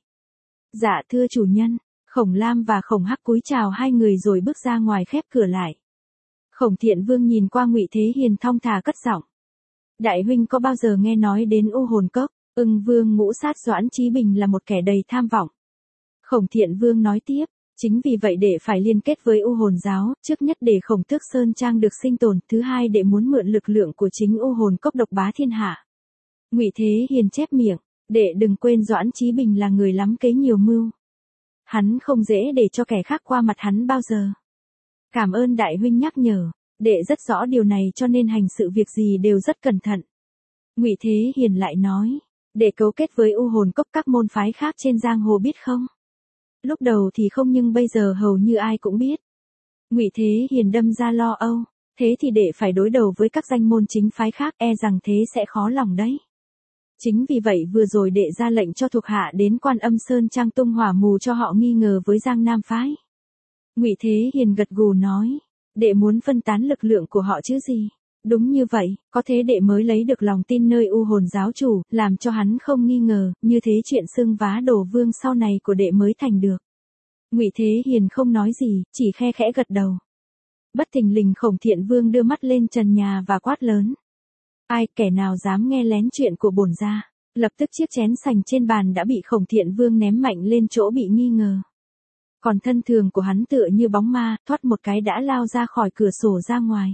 Dạ thưa chủ nhân. Khổng Lam và Khổng Hắc cúi chào hai người rồi bước ra ngoài khép cửa lại. Khổng Thiện Vương nhìn qua Ngụy Thế Hiền thong thả cất giọng. Đại huynh có bao giờ nghe nói đến U Hồn Cốc? Ưng Vương ngũ sát Doãn Chí Bình là một kẻ đầy tham vọng. Khổng Thiện Vương nói tiếp, chính vì vậy để phải liên kết với U Hồn giáo, trước nhất để Khổng Tước Sơn Trang được sinh tồn, thứ hai để muốn mượn lực lượng của chính U Hồn Cốc độc bá thiên hạ. Ngụy Thế Hiền chép miệng, đệ đừng quên Doãn Chí Bình là người lắm kế nhiều mưu. Hắn không dễ để cho kẻ khác qua mặt hắn bao giờ. Cảm ơn đại huynh nhắc nhở, đệ rất rõ điều này cho nên hành sự việc gì đều rất cẩn thận. Ngụy Thế Hiền lại nói, đệ cấu kết với U Hồn Cốc các môn phái khác trên giang hồ biết không? Lúc đầu thì không nhưng bây giờ hầu như ai cũng biết. Ngụy Thế Hiền đâm ra lo âu, thế thì đệ phải đối đầu với các danh môn chính phái khác, e rằng thế sẽ khó lòng đấy. Chính vì vậy vừa rồi đệ ra lệnh cho thuộc hạ đến Quan Âm Sơn trang tung hỏa mù cho họ nghi ngờ với Giang Nam phái. Ngụy Thế Hiền gật gù nói, đệ muốn phân tán lực lượng của họ chứ gì? Đúng như vậy, có thế đệ mới lấy được lòng tin nơi U Hồn giáo chủ, làm cho hắn không nghi ngờ, như thế chuyện xưng vá Đồ Vương sau này của đệ mới thành được. Ngụy Thế Hiền không nói gì, chỉ khe khẽ gật đầu. Bất thình lình Khổng Thiện Vương đưa mắt lên trần nhà và quát lớn. Ai, kẻ nào dám nghe lén chuyện của bổn gia? Lập tức chiếc chén sành trên bàn đã bị Khổng Thiện Vương ném mạnh lên chỗ bị nghi ngờ. Còn thân thường của hắn tựa như bóng ma, thoát một cái đã lao ra khỏi cửa sổ ra ngoài.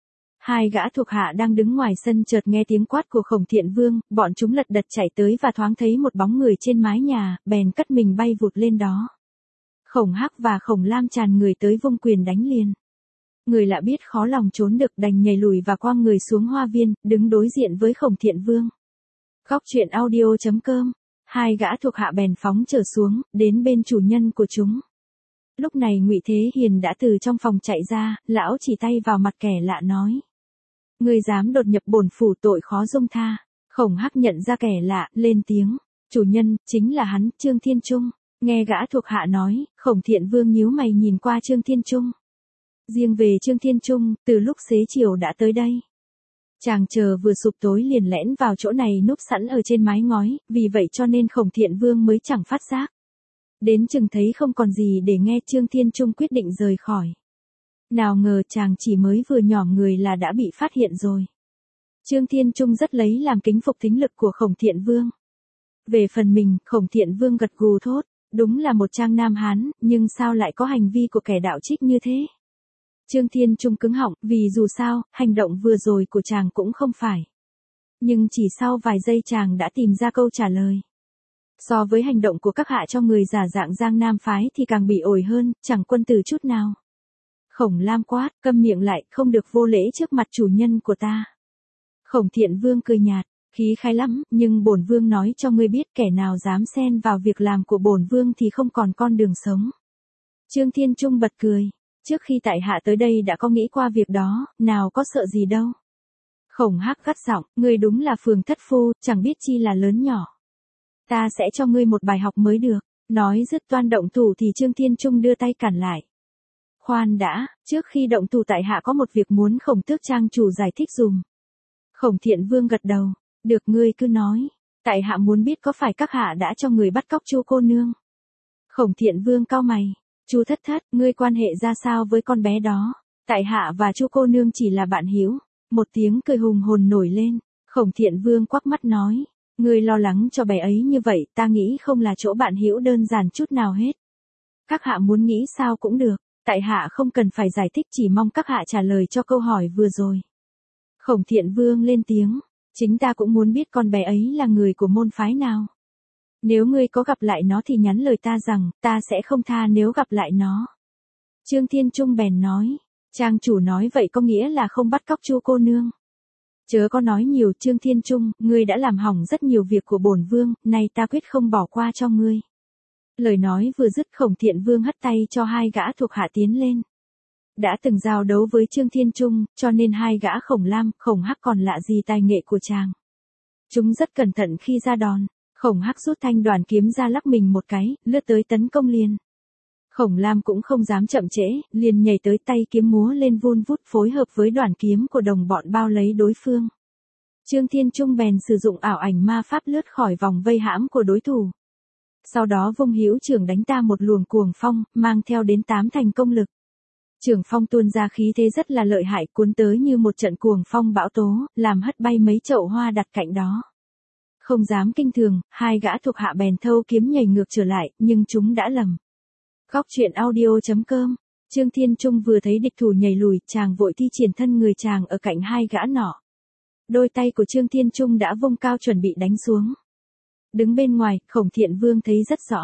Hai gã thuộc hạ đang đứng ngoài sân chợt nghe tiếng quát của Khổng Thiện Vương, bọn chúng lật đật chạy tới và thoáng thấy một bóng người trên mái nhà, bèn cất mình bay vụt lên đó. Khổng Hắc và Khổng Lam tràn người tới vung quyền đánh liền. Người lạ biết khó lòng trốn được đành nhảy lùi và quăng người xuống hoa viên, đứng đối diện với Khổng Thiện Vương. Góc truyện audio.com. Hai gã thuộc hạ bèn phóng trở xuống, đến bên chủ nhân của chúng. Lúc này Ngụy Thế Hiền đã từ trong phòng chạy ra, lão chỉ tay vào mặt kẻ lạ nói. Ngươi dám đột nhập bổn phủ tội khó dung tha. Khổng Hắc nhận ra kẻ lạ, lên tiếng. Chủ nhân, chính là hắn, Trương Thiên Trung. Nghe gã thuộc hạ nói, Khổng Thiện Vương nhíu mày nhìn qua Trương Thiên Trung. Riêng về Trương Thiên Trung, từ lúc xế chiều đã tới đây. Chàng chờ vừa sụp tối liền lẻn vào chỗ này núp sẵn ở trên mái ngói, vì vậy cho nên Khổng Thiện Vương mới chẳng phát giác. Đến chừng thấy không còn gì để nghe Trương Thiên Trung quyết định rời khỏi. Nào ngờ chàng chỉ mới vừa nhỏm người là đã bị phát hiện rồi. Trương Thiên Trung rất lấy làm kính phục thính lực của Khổng Thiện Vương. Về phần mình, Khổng Thiện Vương gật gù thốt, đúng là một trang nam hán, nhưng sao lại có hành vi của kẻ đạo trích như thế? Trương Thiên Trung cứng họng, vì dù sao, hành động vừa rồi của chàng cũng không phải. Nhưng chỉ sau vài giây chàng đã tìm ra câu trả lời. So với hành động của các hạ cho người giả dạng Giang Nam phái thì càng bị ổi hơn, chẳng quân tử chút nào. Khổng Lam quát, câm miệng lại, không được vô lễ trước mặt chủ nhân của ta. Khổng Thiện Vương cười nhạt, khí khái lắm, nhưng bổn vương nói cho ngươi biết kẻ nào dám xen vào việc làm của bổn vương thì không còn con đường sống. Trương Thiên Trung bật cười, trước khi tại hạ tới đây đã có nghĩ qua việc đó, nào có sợ gì đâu. Khổng Hắc gắt giọng, ngươi đúng là phường thất phu, chẳng biết chi là lớn nhỏ. Ta sẽ cho ngươi một bài học mới được. Nói dứt toan động thủ thì Trương Thiên Trung đưa tay cản lại. Khoan đã, trước khi động thủ tại hạ có một việc muốn Khổng Tước trang chủ giải thích dùm. Khổng Thiện Vương gật đầu, được ngươi cứ nói. Tại hạ muốn biết có phải các hạ đã cho người bắt cóc Chu cô nương. Khổng Thiện Vương cau mày, Chu Thất Thất, ngươi quan hệ ra sao với con bé đó? Tại hạ và Chu cô nương chỉ là bạn hữu. Một tiếng cười hùng hồn nổi lên, Khổng Thiện Vương quắc mắt nói. Ngươi lo lắng cho bé ấy như vậy, ta nghĩ không là chỗ bạn hữu đơn giản chút nào hết. Các hạ muốn nghĩ sao cũng được, tại hạ không cần phải giải thích, chỉ mong các hạ trả lời cho câu hỏi vừa rồi. Khổng Thiện Vương lên tiếng, chính ta cũng muốn biết con bé ấy là người của môn phái nào. Nếu ngươi có gặp lại nó thì nhắn lời ta rằng, ta sẽ không tha nếu gặp lại nó. Trương Thiên Trung bèn nói, trang chủ nói vậy có nghĩa là không bắt cóc Chu cô nương. Chớ có nói nhiều, Trương Thiên Trung, ngươi đã làm hỏng rất nhiều việc của bổn vương, nay ta quyết không bỏ qua cho ngươi. Lời nói vừa dứt Khổng Thiện Vương hất tay cho hai gã thuộc hạ tiến lên. Đã từng giao đấu với Trương Thiên Trung, cho nên hai gã Khổng Lam, Khổng Hắc còn lạ gì tài nghệ của chàng. Chúng rất cẩn thận khi ra đòn, Khổng Hắc rút thanh đoàn kiếm ra lắc mình một cái, lướt tới tấn công liền. Khổng Lam cũng không dám chậm trễ, liền nhảy tới tay kiếm múa lên vun vút phối hợp với đoàn kiếm của đồng bọn bao lấy đối phương. Trương Thiên Trung bèn sử dụng ảo ảnh ma pháp lướt khỏi vòng vây hãm của đối thủ. Sau đó vung hữu trưởng đánh ta một luồng cuồng phong, mang theo đến 8 thành công lực. Trưởng phong tuôn ra khí thế rất là lợi hại, cuốn tới như một trận cuồng phong bão tố, làm hất bay mấy chậu hoa đặt cạnh đó. Không dám kinh thường, hai gã thuộc hạ bèn thâu kiếm nhảy ngược trở lại, nhưng chúng đã lầm. Góc truyện audio.com. Trương Thiên Trung vừa thấy địch thủ nhảy lùi, chàng vội thi triển thân người chàng ở cạnh hai gã nọ. Đôi tay của Trương Thiên Trung đã vung cao chuẩn bị đánh xuống. Đứng bên ngoài, Khổng Thiện Vương thấy rất rõ.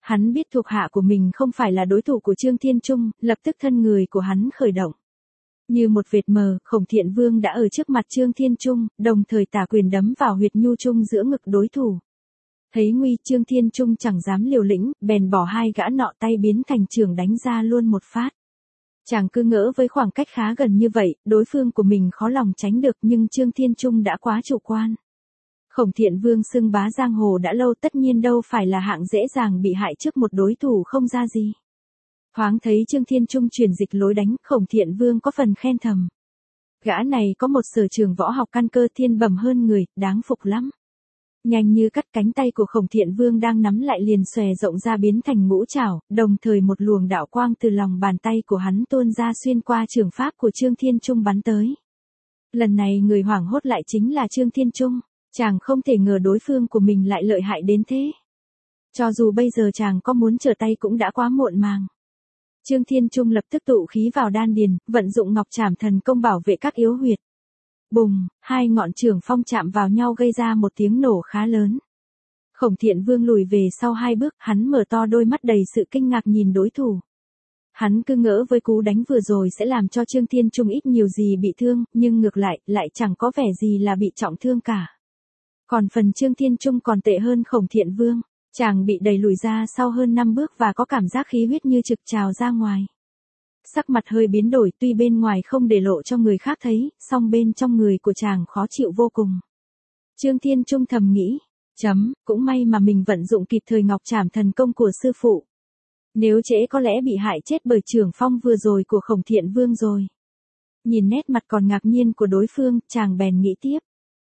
Hắn biết thuộc hạ của mình không phải là đối thủ của Trương Thiên Trung, lập tức thân người của hắn khởi động. Như một vệt mờ, Khổng Thiện Vương đã ở trước mặt Trương Thiên Trung, đồng thời tả quyền đấm vào huyệt nhu trung giữa ngực đối thủ. Thấy nguy, Trương Thiên Trung chẳng dám liều lĩnh, bèn bỏ hai gã nọ tay biến thành chưởng đánh ra luôn một phát. Chàng cứ ngỡ với khoảng cách khá gần như vậy, đối phương của mình khó lòng tránh được, nhưng Trương Thiên Trung đã quá chủ quan. Khổng Thiện Vương xưng bá giang hồ đã lâu, tất nhiên đâu phải là hạng dễ dàng bị hại trước một đối thủ không ra gì. Thoáng thấy Trương Thiên Trung chuyển dịch lối đánh, Khổng Thiện Vương có phần khen thầm. Gã này có một sở trường võ học căn cơ thiên bẩm hơn người, đáng phục lắm. Nhanh như cắt, cánh tay của Khổng Thiện Vương đang nắm lại liền xòe rộng ra biến thành ngũ trảo, đồng thời một luồng đạo quang từ lòng bàn tay của hắn tuôn ra xuyên qua trường pháp của Trương Thiên Trung bắn tới. Lần này người hoảng hốt lại chính là Trương Thiên Trung, chàng không thể ngờ đối phương của mình lại lợi hại đến thế. Cho dù bây giờ chàng có muốn trở tay cũng đã quá muộn màng. Trương Thiên Trung lập tức tụ khí vào đan điền, vận dụng Ngọc Trảm Thần Công bảo vệ các yếu huyệt. Bùng, hai ngọn chưởng phong chạm vào nhau gây ra một tiếng nổ khá lớn. Khổng Thiện Vương lùi về sau hai bước, hắn mở to đôi mắt đầy sự kinh ngạc nhìn đối thủ. Hắn cứ ngỡ với cú đánh vừa rồi sẽ làm cho Trương Thiên Trung ít nhiều gì bị thương, nhưng ngược lại chẳng có vẻ gì là bị trọng thương cả. Còn phần Trương Thiên Trung còn tệ hơn Khổng Thiện Vương, chàng bị đẩy lùi ra sau hơn 5 bước và có cảm giác khí huyết như trực trào ra ngoài. Sắc mặt hơi biến đổi, tuy bên ngoài không để lộ cho người khác thấy, song bên trong người của chàng khó chịu vô cùng. Trương Thiên Trung thầm nghĩ, cũng may mà mình vận dụng kịp thời Ngọc Trảm Thần Công của sư phụ. Nếu trễ có lẽ bị hại chết bởi chưởng phong vừa rồi của Khổng Thiện Vương rồi. Nhìn nét mặt còn ngạc nhiên của đối phương, chàng bèn nghĩ tiếp.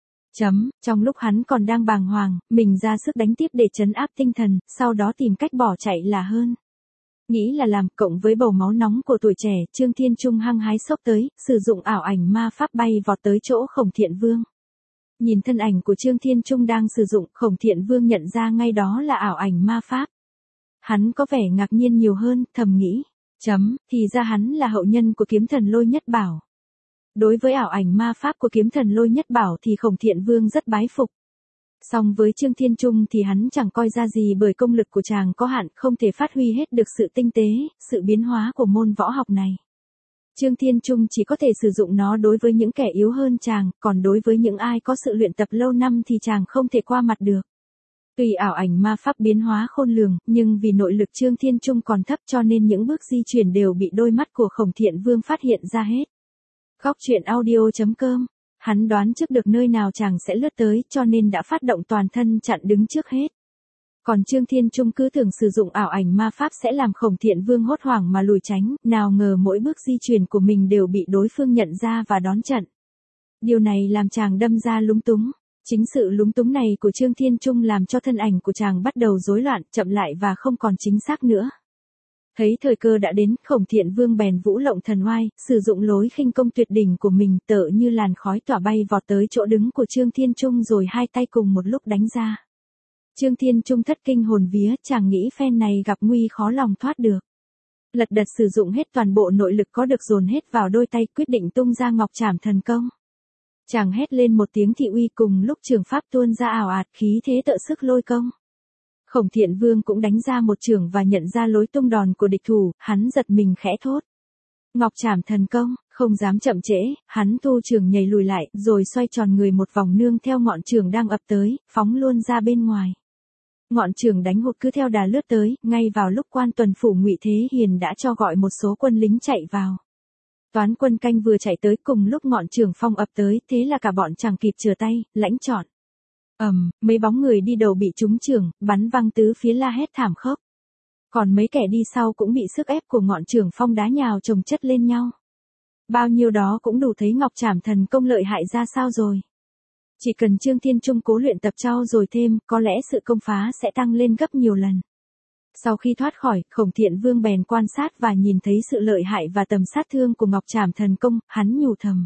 Trong lúc hắn còn đang bàng hoàng, mình ra sức đánh tiếp để trấn áp tinh thần, sau đó tìm cách bỏ chạy là hơn. Nghĩ là làm, cộng với bầu máu nóng của tuổi trẻ, Trương Thiên Trung hăng hái xốc tới, sử dụng ảo ảnh ma pháp bay vọt tới chỗ Khổng Thiện Vương. Nhìn thân ảnh của Trương Thiên Trung đang sử dụng, Khổng Thiện Vương nhận ra ngay đó là ảo ảnh ma pháp. Hắn có vẻ ngạc nhiên nhiều hơn, thầm nghĩ. Thì ra hắn là hậu nhân của kiếm thần Lôi Nhất Bảo. Đối với ảo ảnh ma pháp của kiếm thần Lôi Nhất Bảo thì Khổng Thiện Vương rất bái phục. Song với Trương Thiên Trung thì hắn chẳng coi ra gì bởi công lực của chàng có hạn, không thể phát huy hết được sự tinh tế, sự biến hóa của môn võ học này. Trương Thiên Trung chỉ có thể sử dụng nó đối với những kẻ yếu hơn chàng, còn đối với những ai có sự luyện tập lâu năm thì chàng không thể qua mặt được. Tuy ảo ảnh ma pháp biến hóa khôn lường, nhưng vì nội lực Trương Thiên Trung còn thấp cho nên những bước di chuyển đều bị đôi mắt của Khổng Thiện Vương phát hiện ra hết. Góc truyện audio.com. Hắn đoán trước được nơi nào chàng sẽ lướt tới cho nên đã phát động toàn thân chặn đứng trước hết. Còn Trương Thiên Trung cứ tưởng sử dụng ảo ảnh ma pháp sẽ làm Khổng Thiện Vương hốt hoảng mà lùi tránh, nào ngờ mỗi bước di chuyển của mình đều bị đối phương nhận ra và đón trận. Điều này làm chàng đâm ra lúng túng. Chính sự lúng túng này của Trương Thiên Trung làm cho thân ảnh của chàng bắt đầu rối loạn, chậm lại và không còn chính xác nữa. Thấy thời cơ đã đến, Khổng Thiện Vương bèn vũ lộng thần oai, sử dụng lối khinh công tuyệt đỉnh của mình, tựa như làn khói tỏa bay vọt tới chỗ đứng của Trương Thiên Trung rồi hai tay cùng một lúc đánh ra. Trương Thiên Trung thất kinh hồn vía, chàng nghĩ phen này gặp nguy khó lòng thoát được. Lật đật sử dụng hết toàn bộ nội lực có được dồn hết vào đôi tay, quyết định tung ra Ngọc Trảm Thần Công. Chàng hét lên một tiếng thị uy, cùng lúc trường pháp tuôn ra ảo ạt, khí thế tợ sức lôi công. Khổng Thiện Vương cũng đánh ra một chưởng và nhận ra lối tung đòn của địch thủ, hắn giật mình khẽ thốt. Ngọc Trảm Thần Công, không dám chậm trễ, hắn thu chưởng nhảy lùi lại, rồi xoay tròn người một vòng nương theo ngọn chưởng đang ập tới, phóng luôn ra bên ngoài. Ngọn chưởng đánh hụt cứ theo đà lướt tới, ngay vào lúc quan tuần phủ Ngụy Thế Hiền đã cho gọi một số quân lính chạy vào. Toán quân canh vừa chạy tới cùng lúc ngọn chưởng phong ập tới, thế là cả bọn chẳng kịp chừa tay, lãnh chọn. Mấy bóng người đi đầu bị trúng chưởng, bắn văng tứ phía la hét thảm khốc. Còn mấy kẻ đi sau cũng bị sức ép của ngọn chưởng phong đá nhào chồng chất lên nhau. Bao nhiêu đó cũng đủ thấy Ngọc Trảm Thần Công lợi hại ra sao rồi. Chỉ cần Trương Thiên Trung cố luyện tập trau dồi thêm, có lẽ sự công phá sẽ tăng lên gấp nhiều lần. Sau khi thoát khỏi, Khổng Thiện Vương bèn quan sát và nhìn thấy sự lợi hại và tầm sát thương của Ngọc Trảm Thần Công, hắn nhủ thầm.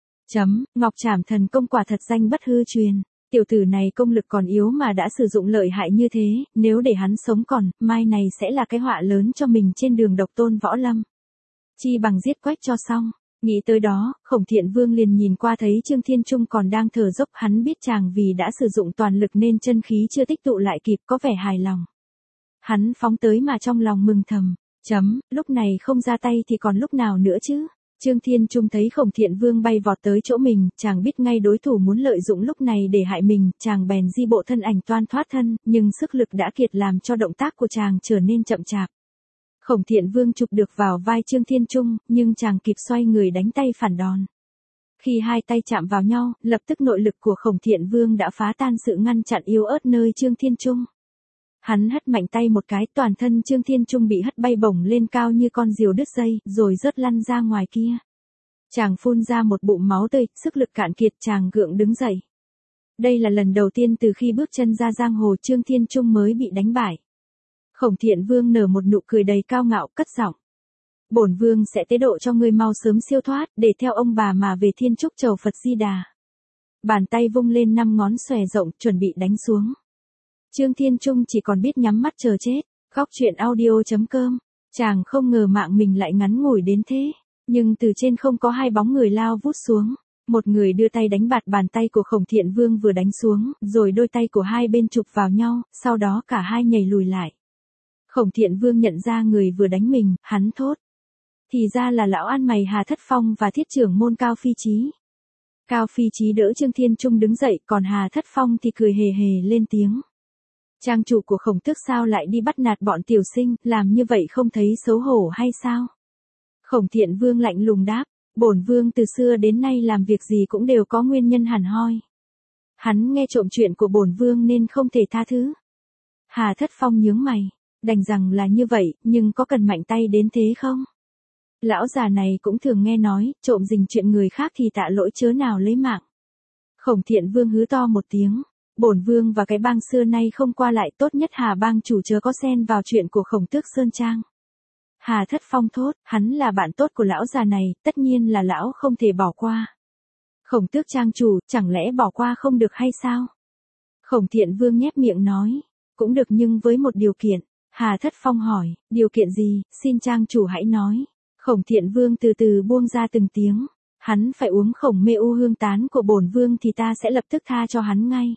Ngọc Trảm Thần Công quả thật danh bất hư truyền. Tiểu tử này công lực còn yếu mà đã sử dụng lợi hại như thế, nếu để hắn sống còn, mai này sẽ là cái họa lớn cho mình trên đường độc tôn võ lâm. Chi bằng giết quách cho xong. Nghĩ tới đó, Khổng Thiện Vương liền nhìn qua thấy Trương Thiên Trung còn đang thở dốc, hắn biết chàng vì đã sử dụng toàn lực nên chân khí chưa tích tụ lại kịp, có vẻ hài lòng. Hắn phóng tới mà trong lòng mừng thầm, lúc này không ra tay thì còn lúc nào nữa chứ. Trương Thiên Trung thấy Khổng Thiện Vương bay vọt tới chỗ mình, chàng biết ngay đối thủ muốn lợi dụng lúc này để hại mình, chàng bèn di bộ thân ảnh toan thoát thân, nhưng sức lực đã kiệt làm cho động tác của chàng trở nên chậm chạp. Khổng Thiện Vương chụp được vào vai Trương Thiên Trung, nhưng chàng kịp xoay người đánh tay phản đòn. Khi hai tay chạm vào nhau, lập tức nội lực của Khổng Thiện Vương đã phá tan sự ngăn chặn yếu ớt nơi Trương Thiên Trung. Hắn hất mạnh tay một cái, toàn thân Trương Thiên Trung bị hất bay bổng lên cao như con diều đứt dây, rồi rớt lăn ra ngoài kia. Chàng phun ra một bụng máu tươi, sức lực cạn kiệt, chàng gượng đứng dậy. Đây là lần đầu tiên từ khi bước chân ra giang hồ Trương Thiên Trung mới bị đánh bại. Khổng Thiện Vương nở một nụ cười đầy cao ngạo, cất giọng: Bổn vương sẽ tế độ cho ngươi mau sớm siêu thoát, để theo ông bà mà về Thiên Trúc chầu Phật Di Đà. Bàn tay vung lên 5 ngón xòe rộng, chuẩn bị đánh xuống. Trương Thiên Trung chỉ còn biết nhắm mắt chờ chết. Góc truyện audio.com. Chàng không ngờ mạng mình lại ngắn ngủi đến thế. Nhưng từ trên không có hai bóng người lao vút xuống. Một người đưa tay đánh bạt bàn tay của Khổng Thiện Vương vừa đánh xuống, rồi đôi tay của hai bên chụp vào nhau, sau đó cả hai nhảy lùi lại. Khổng Thiện Vương nhận ra người vừa đánh mình, hắn thốt: Thì ra là lão ăn mày Hà Thất Phong và thiết trưởng môn Cao Phi Chí. Cao Phi Chí đỡ Trương Thiên Trung đứng dậy, còn Hà Thất Phong thì cười hề hề lên tiếng: Trang chủ của Khổng tước sao lại đi bắt nạt bọn tiểu sinh, làm như vậy không thấy xấu hổ hay sao? Khổng Thiện Vương lạnh lùng đáp: Bổn vương từ xưa đến nay làm việc gì cũng đều có nguyên nhân hẳn hoi. Hắn nghe trộm chuyện của bổn vương nên không thể tha thứ. Hà Thất Phong nhướng mày, đành rằng là như vậy, nhưng có cần mạnh tay đến thế không? Lão già này cũng thường nghe nói, trộm rình chuyện người khác thì tạ lỗi chớ nào lấy mạng. Khổng Thiện Vương hứ to một tiếng: Bổn vương và cái bang xưa nay không qua lại, tốt nhất Hà bang chủ chớ có xen vào chuyện của Khổng tước Sơn Trang. Hà Thất Phong thốt: Hắn là bạn tốt của lão già này, tất nhiên là lão không thể bỏ qua. Khổng tước trang chủ, chẳng lẽ bỏ qua không được hay sao? Khổng Thiện Vương nhếch miệng nói: Cũng được nhưng với một điều kiện. Hà Thất Phong hỏi: Điều kiện gì, xin trang chủ hãy nói. Khổng Thiện Vương từ từ buông ra từng tiếng: Hắn phải uống Khổng Mê U hương tán của bổn vương thì ta sẽ lập tức tha cho hắn ngay.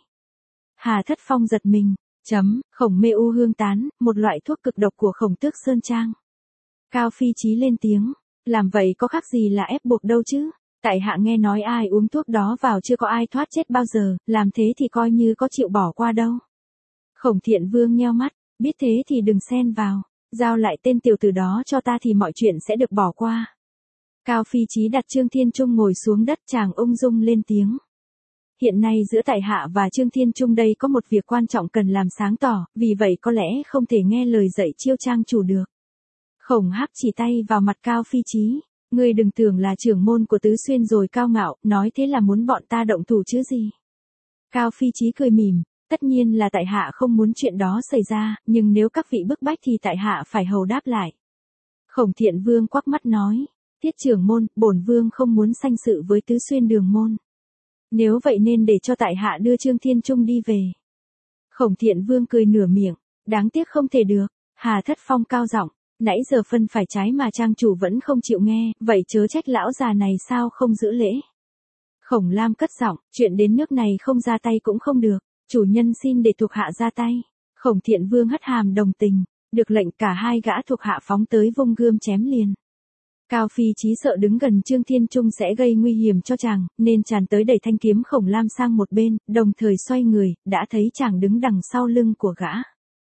Hà Thất Phong giật mình: Khổng Mê U hương tán, một loại thuốc cực độc của Khổng tước Sơn Trang. Cao Phi Chí lên tiếng: Làm vậy có khác gì là ép buộc đâu chứ. Tại hạ nghe nói ai uống thuốc đó vào chưa có ai thoát chết bao giờ, làm thế thì coi như có chịu bỏ qua đâu. Khổng Thiện Vương nheo mắt: Biết thế thì đừng xen vào, giao lại tên tiểu tử đó cho ta thì mọi chuyện sẽ được bỏ qua. Cao Phi Chí đặt Trương Thiên Trung ngồi xuống đất, chàng ung dung lên tiếng: Hiện nay giữa tại hạ và Trương Thiên Trung đây có một việc quan trọng cần làm sáng tỏ, vì vậy có lẽ không thể nghe lời dạy chiêu trang chủ được. Khổng Hắc chỉ tay vào mặt Cao Phi Chí: Ngươi đừng tưởng là trưởng môn của Tứ Xuyên rồi cao ngạo, nói thế là muốn bọn ta động thủ chứ gì. Cao Phi Chí cười mỉm: Tất nhiên là tại hạ không muốn chuyện đó xảy ra, nhưng nếu các vị bức bách thì tại hạ phải hầu đáp lại. Khổng Thiện Vương quắc mắt nói: Tiết trưởng môn, bổn vương không muốn sanh sự với Tứ Xuyên đường môn. Nếu vậy nên để cho tại hạ đưa Trương Thiên Trung đi về. Khổng Thiện Vương cười nửa miệng: Đáng tiếc không thể được. Hà Thất Phong cao giọng: Nãy giờ phân phải trái mà trang chủ vẫn không chịu nghe, vậy chớ trách lão già này sao không giữ lễ. Khổng Lam cất giọng: Chuyện đến nước này không ra tay cũng không được, chủ nhân xin để thuộc hạ ra tay. Khổng Thiện Vương hất hàm đồng tình, được lệnh cả hai gã thuộc hạ phóng tới vung gươm chém liền. Cao Phi Chí sợ đứng gần Trương Thiên Trung sẽ gây nguy hiểm cho chàng, nên tràn tới đẩy thanh kiếm Khổng Lam sang một bên, đồng thời xoay người, đã thấy chàng đứng đằng sau lưng của gã.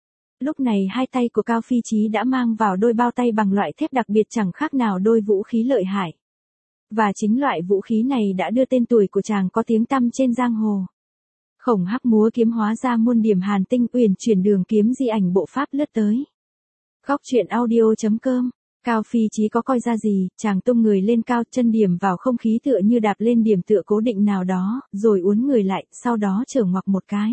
Lúc này hai tay của Cao Phi Chí đã mang vào đôi bao tay bằng loại thép đặc biệt chẳng khác nào đôi vũ khí lợi hại. Và chính loại vũ khí này đã đưa tên tuổi của chàng có tiếng tăm trên giang hồ. Khổng Hắc múa kiếm hóa ra muôn điểm hàn tinh, uyển chuyển đường kiếm di ảnh bộ pháp lướt tới. Góc truyện audio.com. Cao Phi Chí có coi ra gì, chàng tung người lên cao, chân điểm vào không khí tựa như đạp lên điểm tựa cố định nào đó, rồi uốn người lại, sau đó trở ngoặc một cái.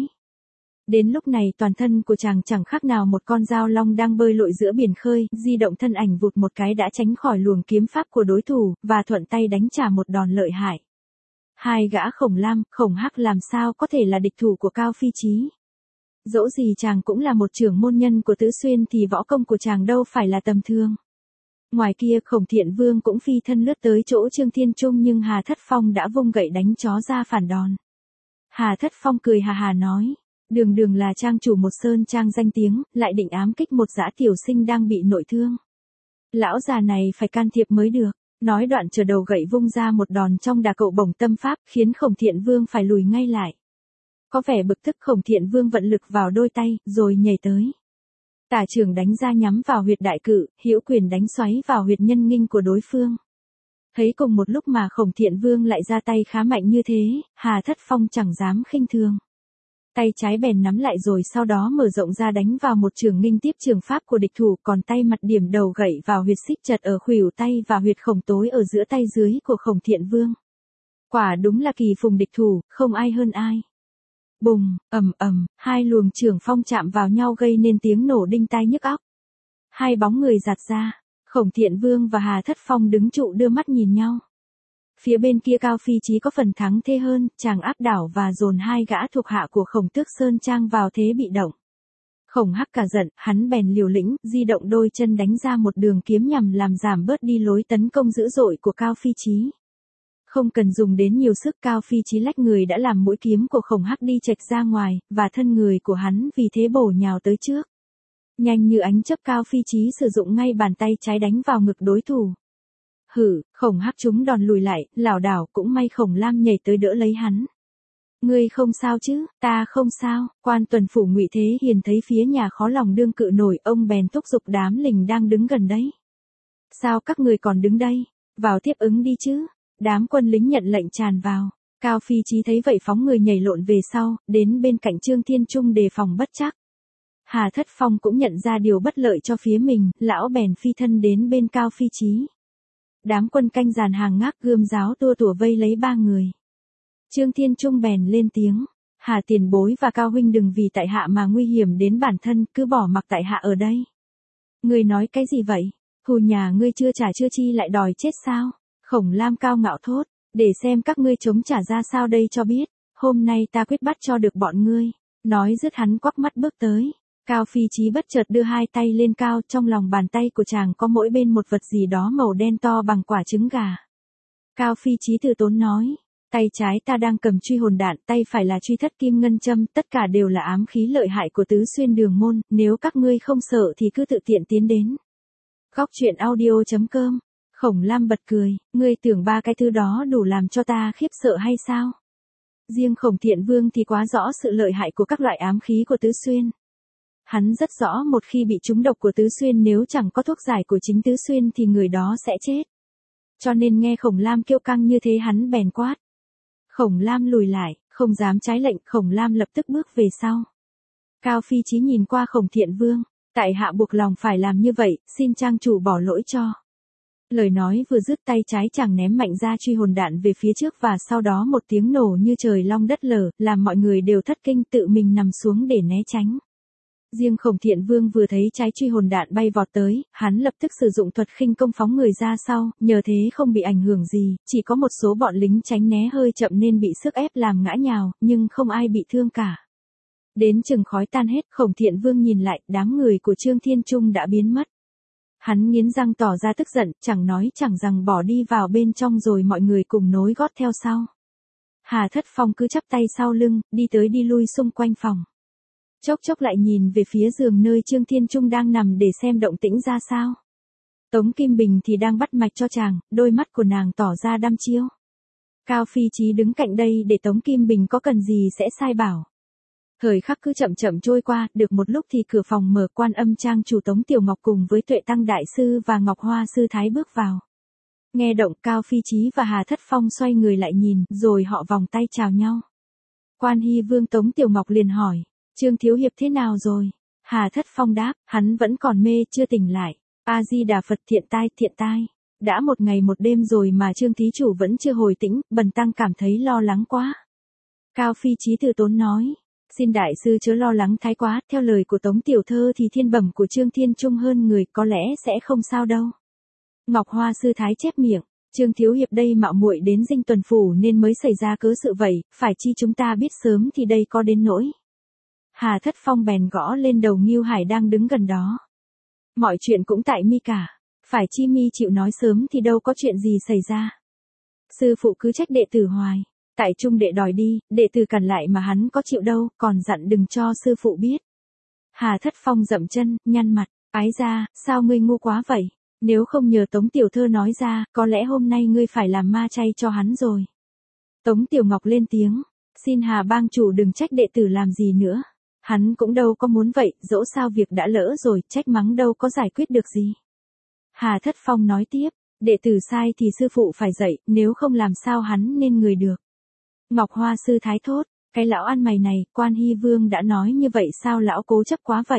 Đến lúc này toàn thân của chàng chẳng khác nào một con dao long đang bơi lội giữa biển khơi, di động thân ảnh vụt một cái đã tránh khỏi luồng kiếm pháp của đối thủ, và thuận tay đánh trả một đòn lợi hại. Hai gã Khổng Lam, Khổng Hắc làm sao có thể là địch thủ của Cao Phi Chí. Dẫu gì chàng cũng là một trưởng môn nhân của Tứ Xuyên thì võ công của chàng đâu phải là tầm thường. Ngoài kia Khổng Thiện Vương cũng phi thân lướt tới chỗ Trương Thiên Trung, nhưng Hà Thất Phong đã vung gậy đánh chó ra phản đòn. Hà Thất Phong cười hà hà nói: Đường đường là trang chủ một sơn trang danh tiếng, lại định ám kích một dã tiểu sinh đang bị nội thương. Lão già này phải can thiệp mới được. Nói đoạn chờ đầu gậy vung ra một đòn trong đà cậu bổng tâm pháp, khiến Khổng Thiện Vương phải lùi ngay lại. Có vẻ bực tức, Khổng Thiện Vương vận lực vào đôi tay, rồi nhảy tới. Tả trường đánh ra nhắm vào huyệt đại cự, hữu quyền đánh xoáy vào huyệt nhân nghinh của đối phương. Thấy cùng một lúc mà Khổng Thiện Vương lại ra tay khá mạnh như thế, Hà Thất Phong chẳng dám khinh thường. Tay trái bèn nắm lại rồi sau đó mở rộng ra đánh vào một trường nghinh tiếp trường pháp của địch thủ, còn tay mặt điểm đầu gậy vào huyệt xích chật ở khuỷu tay và huyệt khổng tối ở giữa tay dưới của Khổng Thiện Vương. Quả đúng là kỳ phùng địch thủ, không ai hơn ai. Bùng, ầm ầm, hai luồng chưởng phong chạm vào nhau gây nên tiếng nổ đinh tai nhức óc. Hai bóng người giạt ra, Khổng Thiện Vương và Hà Thất Phong đứng trụ đưa mắt nhìn nhau. Phía bên kia Cao Phi Chí có phần thắng thế hơn, chàng áp đảo và dồn hai gã thuộc hạ của Khổng Tước Sơn Trang vào thế bị động. Khổng Hắc cả giận, hắn bèn liều lĩnh, di động đôi chân đánh ra một đường kiếm nhằm làm giảm bớt đi lối tấn công dữ dội của Cao Phi Chí. Không cần dùng đến nhiều sức, Cao Phi Chí lách người đã làm mũi kiếm của Khổng Hắc đi chệch ra ngoài, và thân người của hắn vì thế bổ nhào tới trước. Nhanh như ánh chớp, Cao Phi Chí sử dụng ngay bàn tay trái đánh vào ngực đối thủ. Hử, Khổng Hắc trúng đòn lùi lại, lảo đảo, cũng may Khổng Lam nhảy tới đỡ lấy hắn. Ngươi không sao chứ? Ta không sao. Quan tuần phủ Ngụy Thế Hiền thấy phía nhà khó lòng đương cự nổi, ông bèn thúc giục đám lính đang đứng gần đấy. Sao các người còn đứng đây? Vào tiếp ứng đi chứ. Đám quân lính nhận lệnh tràn vào. Cao Phi Chí thấy vậy phóng người nhảy lộn về sau, đến bên cạnh Trương Thiên Trung đề phòng bất trắc. Hà Thất Phong cũng nhận ra điều bất lợi cho phía mình, lão bèn phi thân đến bên Cao Phi Chí. Đám quân canh dàn hàng ngác gươm giáo tua tủa vây lấy ba người. Trương Thiên Trung bèn lên tiếng, Hà tiền bối và Cao huynh đừng vì tại hạ mà nguy hiểm đến bản thân, cứ bỏ mặc tại hạ ở đây. Ngươi nói cái gì vậy? Hù nhà ngươi chưa trả chưa chi lại đòi chết sao? Khổng Lam cao ngạo thốt, để xem các ngươi chống trả ra sao đây cho biết, hôm nay ta quyết bắt cho được bọn ngươi. Nói dứt hắn quắc mắt bước tới. Cao Phi Chí bất chợt đưa hai tay lên cao, trong lòng bàn tay của chàng có mỗi bên một vật gì đó màu đen to bằng quả trứng gà. Cao Phi Chí từ tốn nói, tay trái ta đang cầm truy hồn đạn, tay phải là truy thất kim ngân châm, tất cả đều là ám khí lợi hại của tứ xuyên đường môn, nếu các ngươi không sợ thì cứ tự tiện tiến đến. Góc truyện audio.com. Khổng Lam bật cười, ngươi tưởng ba cái thứ đó đủ làm cho ta khiếp sợ hay sao? Riêng Khổng Thiện Vương thì quá rõ sự lợi hại của các loại ám khí của tứ xuyên. Hắn rất rõ một khi bị trúng độc của tứ xuyên, nếu chẳng có thuốc giải của chính tứ xuyên thì người đó sẽ chết. Cho nên nghe Khổng Lam kiêu căng như thế hắn bèn quát. Khổng Lam lùi lại, không dám trái lệnh, Khổng Lam lập tức bước về sau. Cao Phi Chí nhìn qua Khổng Thiện Vương, tại hạ buộc lòng phải làm như vậy, xin trang chủ bỏ lỗi cho. Lời nói vừa dứt, tay trái chàng ném mạnh ra truy hồn đạn về phía trước và sau đó một tiếng nổ như trời long đất lở, làm mọi người đều thất kinh tự mình nằm xuống để né tránh. Riêng Khổng Thiện Vương vừa thấy trái truy hồn đạn bay vọt tới, hắn lập tức sử dụng thuật khinh công phóng người ra sau, nhờ thế không bị ảnh hưởng gì, chỉ có một số bọn lính tránh né hơi chậm nên bị sức ép làm ngã nhào, nhưng không ai bị thương cả. Đến chừng khói tan hết, Khổng Thiện Vương nhìn lại, đám người của Trương Thiên Trung đã biến mất. Hắn nghiến răng tỏ ra tức giận, chẳng nói chẳng rằng bỏ đi vào bên trong rồi mọi người cùng nối gót theo sau. Hà Thất Phong cứ chắp tay sau lưng, đi tới đi lui xung quanh phòng. Chốc chốc lại nhìn về phía giường nơi Trương Thiên Trung đang nằm để xem động tĩnh ra sao. Tống Kim Bình thì đang bắt mạch cho chàng, đôi mắt của nàng tỏ ra đăm chiêu. Cao Phi Chí đứng cạnh đây để Tống Kim Bình có cần gì sẽ sai bảo. Thời khắc cứ chậm chậm trôi qua, được một lúc thì cửa phòng mở, Quan Âm Trang chủ Tống Tiểu Ngọc cùng với Tuệ Tăng Đại Sư và Ngọc Hoa Sư Thái bước vào. Nghe động, Cao Phi Chí và Hà Thất Phong xoay người lại nhìn, rồi họ vòng tay chào nhau. Quan Hy Vương Tống Tiểu Ngọc liền hỏi, Trương Thiếu Hiệp thế nào rồi? Hà Thất Phong đáp, hắn vẫn còn mê, chưa tỉnh lại. A-di-đà Phật, thiện tai. Đã một ngày một đêm rồi mà Trương Thí Chủ vẫn chưa hồi tĩnh, bần tăng cảm thấy lo lắng quá. Cao Phi Chí từ tốn nói, xin đại sư chớ lo lắng thái quá, theo lời của Tống Tiểu Thơ thì thiên bẩm của Trương Thiên Trung hơn người, có lẽ sẽ không sao đâu. Ngọc Hoa Sư Thái chép miệng, Trương Thiếu Hiệp đây mạo muội đến Dinh Tuần Phủ nên mới xảy ra cớ sự vậy, phải chi chúng ta biết sớm thì đây có đến nỗi. Hà Thất Phong bèn gõ lên đầu Ngưu Hải đang đứng gần đó. Mọi chuyện cũng tại mi cả, phải chi mi chịu nói sớm thì đâu có chuyện gì xảy ra. Sư phụ cứ trách đệ tử hoài. Tại Trung đệ đòi đi, đệ tử cản lại mà hắn có chịu đâu, còn dặn đừng cho sư phụ biết. Hà Thất Phong dậm chân, nhăn mặt, ái ra, sao ngươi ngu quá vậy? Nếu không nhờ Tống Tiểu Thơ nói ra, có lẽ hôm nay ngươi phải làm ma chay cho hắn rồi. Tống Tiểu Ngọc lên tiếng, xin Hà bang chủ đừng trách đệ tử làm gì nữa. Hắn cũng đâu có muốn vậy, dẫu sao việc đã lỡ rồi, trách mắng đâu có giải quyết được gì. Hà Thất Phong nói tiếp, đệ tử sai thì sư phụ phải dạy, nếu không làm sao hắn nên người được. Ngọc Hoa sư thái thốt, cái lão ăn mày này, Quan Hy Vương đã nói như vậy sao lão cố chấp quá vậy?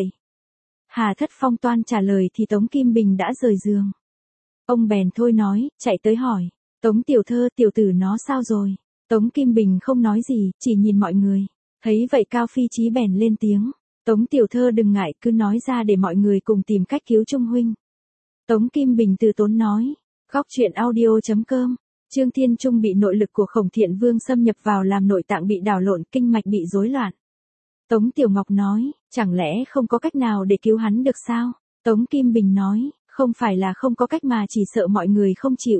Hà Thất Phong toan trả lời thì Tống Kim Bình đã rời giường. Ông bèn thôi nói, chạy tới hỏi, Tống Tiểu Thơ, tiểu tử nó sao rồi? Tống Kim Bình không nói gì, chỉ nhìn mọi người. Thấy vậy Cao Phi Chí bèn lên tiếng, Tống Tiểu Thơ đừng ngại, cứ nói ra để mọi người cùng tìm cách cứu Trung huynh. Tống Kim Bình từ tốn nói, góc truyện audio.com. Trương Thiên Trung bị nội lực của Khổng Thiện Vương xâm nhập vào làm nội tạng bị đảo lộn, kinh mạch bị rối loạn. Tống Tiểu Ngọc nói, chẳng lẽ không có cách nào để cứu hắn được sao? Tống Kim Bình nói, không phải là không có cách mà chỉ sợ mọi người không chịu.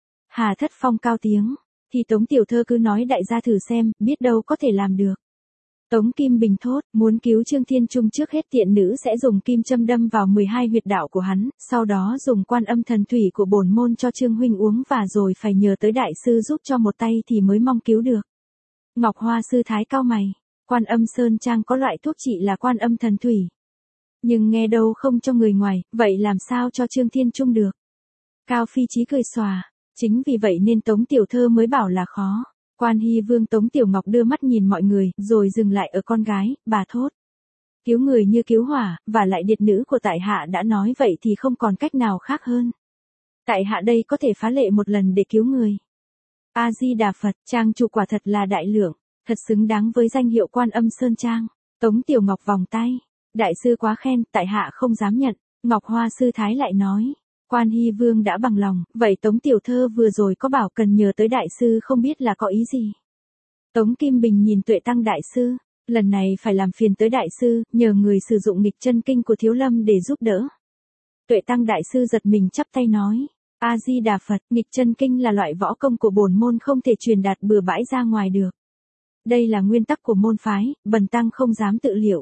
Hà Thất Phong cao tiếng, thì Tống Tiểu Thơ cứ nói đại gia thử xem, biết đâu có thể làm được. Tống Kim Bình thốt, muốn cứu Trương Thiên Trung trước hết tiện nữ sẽ dùng kim châm đâm vào 12 huyệt đạo của hắn, sau đó dùng Quan Âm thần thủy của bổn môn cho Trương huynh uống và rồi phải nhờ tới đại sư giúp cho một tay thì mới mong cứu được. Ngọc Hoa sư thái cao mày, Quan Âm Sơn Trang có loại thuốc trị là Quan Âm thần thủy. Nhưng nghe đâu không cho người ngoài, vậy làm sao cho Trương Thiên Trung được? Cao Phi Chí cười xòa, chính vì vậy nên Tống Tiểu Thơ mới bảo là khó. Quan Hy Vương Tống Tiểu Ngọc đưa mắt nhìn mọi người, rồi dừng lại ở con gái, bà thốt. Cứu người như cứu hỏa, và lại điệt nữ của tại hạ đã nói vậy thì không còn cách nào khác hơn. Tại hạ đây có thể phá lệ một lần để cứu người. A-di-đà Phật, trang chủ quả thật là đại lượng, thật xứng đáng với danh hiệu Quan Âm Sơn Trang. Tống Tiểu Ngọc vòng tay, đại sư quá khen, tại hạ không dám nhận. Ngọc Hoa sư thái lại nói. Quan Hy Vương đã bằng lòng, vậy Tống Tiểu Thơ vừa rồi có bảo cần nhờ tới đại sư không biết là có ý gì. Tống Kim Bình nhìn Tuệ Tăng đại sư, lần này phải làm phiền tới đại sư, nhờ người sử dụng nghịch chân kinh của Thiếu Lâm để giúp đỡ. Tuệ Tăng đại sư giật mình chắp tay nói, A-di-đà Phật, nghịch chân kinh là loại võ công của bổn môn không thể truyền đạt bừa bãi ra ngoài được. Đây là nguyên tắc của môn phái, bần tăng không dám tự liệu.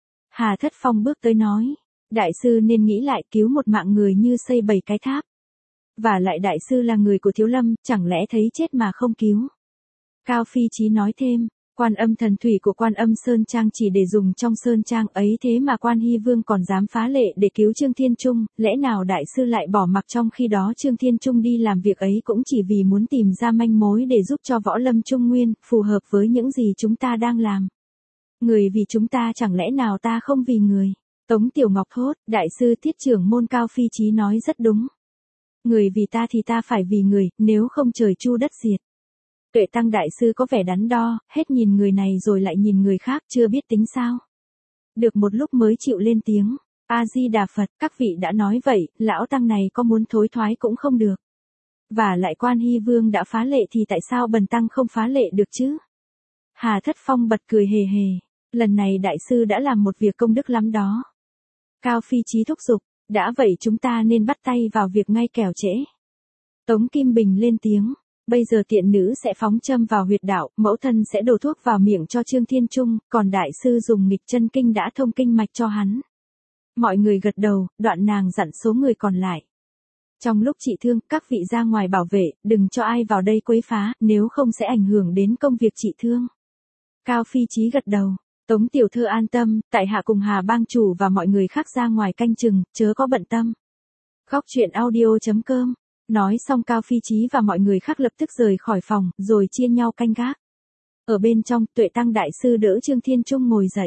Hà Thất Phong bước tới nói. Đại sư nên nghĩ lại, cứu một mạng người như xây 7 cái tháp. Và lại đại sư là người của Thiếu Lâm, chẳng lẽ thấy chết mà không cứu. Cao Phi Chí nói thêm, Quan Âm thần thủy của Quan Âm Sơn Trang chỉ để dùng trong Sơn Trang ấy thế mà Quan Hy Vương còn dám phá lệ để cứu Trương Thiên Trung, lẽ nào đại sư lại bỏ mặc trong khi đó Trương Thiên Trung đi làm việc ấy cũng chỉ vì muốn tìm ra manh mối để giúp cho võ lâm Trung Nguyên, phù hợp với những gì chúng ta đang làm. Người vì chúng ta chẳng lẽ nào ta không vì người. Tống Tiểu Ngọc thốt, đại sư thiết trưởng môn Cao Phi Chí nói rất đúng. Người vì ta thì ta phải vì người, nếu không trời chu đất diệt. Tuệ Tăng đại sư có vẻ đắn đo, hết nhìn người này rồi lại nhìn người khác, chưa biết tính sao. Được một lúc mới chịu lên tiếng, A-di-đà Phật, các vị đã nói vậy, lão Tăng này có muốn thối thoái cũng không được. Và lại Quan Hy Vương đã phá lệ thì tại sao bần Tăng không phá lệ được chứ? Hà Thất Phong bật cười hề hề, lần này đại sư đã làm một việc công đức lắm đó. Cao Phi Chí thúc giục, đã vậy chúng ta nên bắt tay vào việc ngay kẻo trễ. Tống Kim Bình lên tiếng, bây giờ tiện nữ sẽ phóng châm vào huyệt đạo, mẫu thân sẽ đổ thuốc vào miệng cho Trương Thiên Trung, còn đại sư dùng nghịch chân kinh đã thông kinh mạch cho hắn. Mọi người gật đầu, đoạn nàng dặn số người còn lại. Trong lúc trị thương, các vị ra ngoài bảo vệ, đừng cho ai vào đây quấy phá, nếu không sẽ ảnh hưởng đến công việc trị thương. Cao Phi Chí gật đầu. Tống Tiểu Thơ an tâm, tại hạ cùng Hà bang chủ và mọi người khác ra ngoài canh chừng, chớ có bận tâm. Góc truyện audio.com. Nói xong Cao Phi Chí và mọi người khác lập tức rời khỏi phòng, rồi chia nhau canh gác. Ở bên trong, Tuệ Tăng đại sư đỡ Trương Thiên Trung ngồi dậy.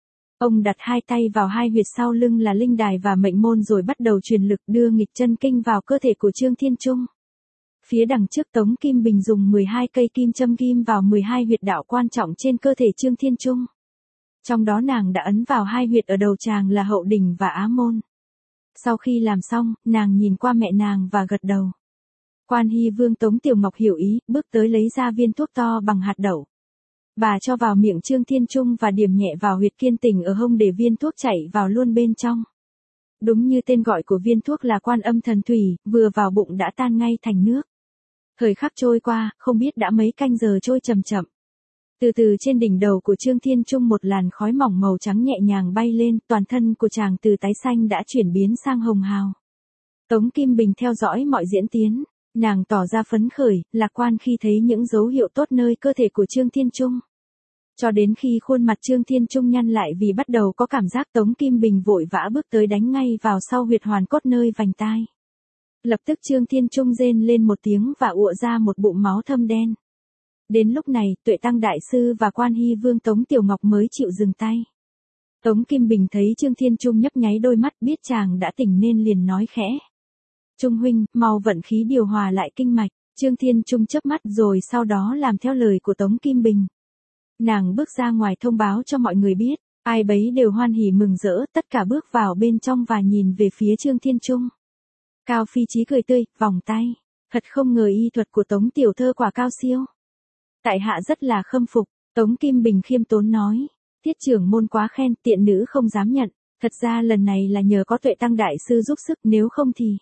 Ông đặt hai tay vào hai huyệt sau lưng là linh đài và mệnh môn rồi bắt đầu truyền lực đưa nghịch chân kinh vào cơ thể của Trương Thiên Trung. Phía đằng trước Tống Kim Bình dùng 12 cây kim châm ghim vào 12 huyệt đạo quan trọng trên cơ thể Trương Thiên Trung. Trong đó nàng đã ấn vào hai huyệt ở đầu tràng là hậu đỉnh và á môn. Sau khi làm xong, nàng nhìn qua mẹ nàng và gật đầu. Quan Hy Vương Tống Tiểu Ngọc hiểu ý, bước tới lấy ra viên thuốc to bằng hạt đậu. Bà cho vào miệng Trương Thiên Trung và điểm nhẹ vào huyệt kiên tỉnh ở hông để viên thuốc chảy vào luôn bên trong. Đúng như tên gọi của viên thuốc là Quan Âm thần thủy, vừa vào bụng đã tan ngay thành nước. Thời khắc trôi qua, không biết đã mấy canh giờ trôi chậm chậm. Từ từ trên đỉnh đầu của Trương Thiên Trung một làn khói mỏng màu trắng nhẹ nhàng bay lên, toàn thân của chàng từ tái xanh đã chuyển biến sang hồng hào. Tống Kim Bình theo dõi mọi diễn tiến, nàng tỏ ra phấn khởi, lạc quan khi thấy những dấu hiệu tốt nơi cơ thể của Trương Thiên Trung. Cho đến khi khuôn mặt Trương Thiên Trung nhăn lại vì bắt đầu có cảm giác, Tống Kim Bình vội vã bước tới đánh ngay vào sau huyệt hoàn cốt nơi vành tai. Lập tức Trương Thiên Trung rên lên một tiếng và ụa ra một bụng máu thâm đen. Đến lúc này, Tuệ Tăng Đại Sư và Quan Hy Vương Tống Tiểu Ngọc mới chịu dừng tay. Tống Kim Bình thấy Trương Thiên Trung nhấp nháy đôi mắt, biết chàng đã tỉnh nên liền nói khẽ. Trung huynh, mau vận khí điều hòa lại kinh mạch. Trương Thiên Trung chớp mắt rồi sau đó làm theo lời của Tống Kim Bình. Nàng bước ra ngoài thông báo cho mọi người biết, ai bấy đều hoan hỉ mừng rỡ, tất cả bước vào bên trong và nhìn về phía Trương Thiên Trung. Cao Phi Chí cười tươi, vòng tay. Thật không ngờ y thuật của Tống tiểu thơ quả cao siêu. Tại hạ rất là khâm phục, Tống Kim Bình khiêm tốn nói. Tiết trưởng môn quá khen, tiện nữ không dám nhận. Thật ra lần này là nhờ có Tuệ Tăng Đại Sư giúp sức, nếu không thì...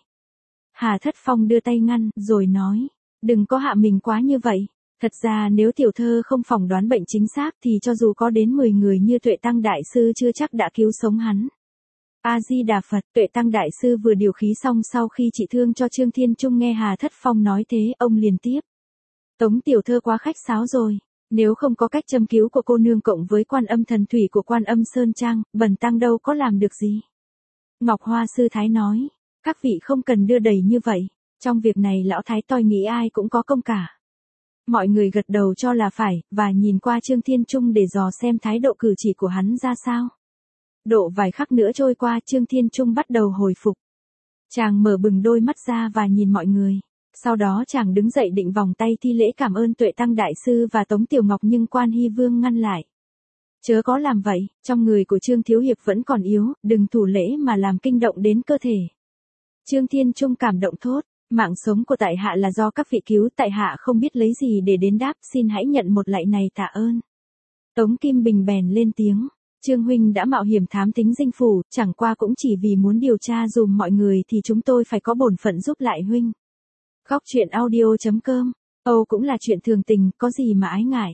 Hà Thất Phong đưa tay ngăn, rồi nói. Đừng có hạ mình quá như vậy. Thật ra nếu tiểu thơ không phỏng đoán bệnh chính xác thì cho dù có đến 10 người như Tuệ Tăng Đại Sư chưa chắc đã cứu sống hắn. A-di-đà Phật. Tuệ Tăng Đại Sư vừa điều khí xong sau khi trị thương cho Trương Thiên Trung, nghe Hà Thất Phong nói thế, ông liền tiếp. Tống tiểu thơ quá khách sáo rồi. Nếu không có cách châm cứu của cô nương cộng với Quan Âm thần thủy của Quan Âm Sơn Trang, bần tăng đâu có làm được gì. Ngọc Hoa Sư Thái nói. Các vị không cần đưa đẩy như vậy. Trong việc này lão thái tôi nghĩ ai cũng có công cả. Mọi người gật đầu cho là phải, và nhìn qua Trương Thiên Trung để dò xem thái độ cử chỉ của hắn ra sao. Độ vài khắc nữa trôi qua, Trương Thiên Trung bắt đầu hồi phục. Chàng mở bừng đôi mắt ra và nhìn mọi người. Sau đó chàng đứng dậy định vòng tay thi lễ cảm ơn Tuệ Tăng Đại Sư và Tống Tiểu Ngọc, nhưng Quan Hy Vương ngăn lại. Chớ có làm vậy, trong người của Trương Thiếu Hiệp vẫn còn yếu, đừng thủ lễ mà làm kinh động đến cơ thể. Trương Thiên Trung cảm động thốt. Mạng sống của tại hạ là do các vị cứu, tại hạ không biết lấy gì để đền đáp, xin hãy nhận một lạy này tạ ơn. Tống Kim Bình bèn lên tiếng. Trương huynh đã mạo hiểm thám tính dinh phủ, chẳng qua cũng chỉ vì muốn điều tra dùm mọi người thì chúng tôi phải có bổn phận giúp lại huynh. Góc truyện audio.com. Âu cũng là chuyện thường tình, có gì mà ái ngại.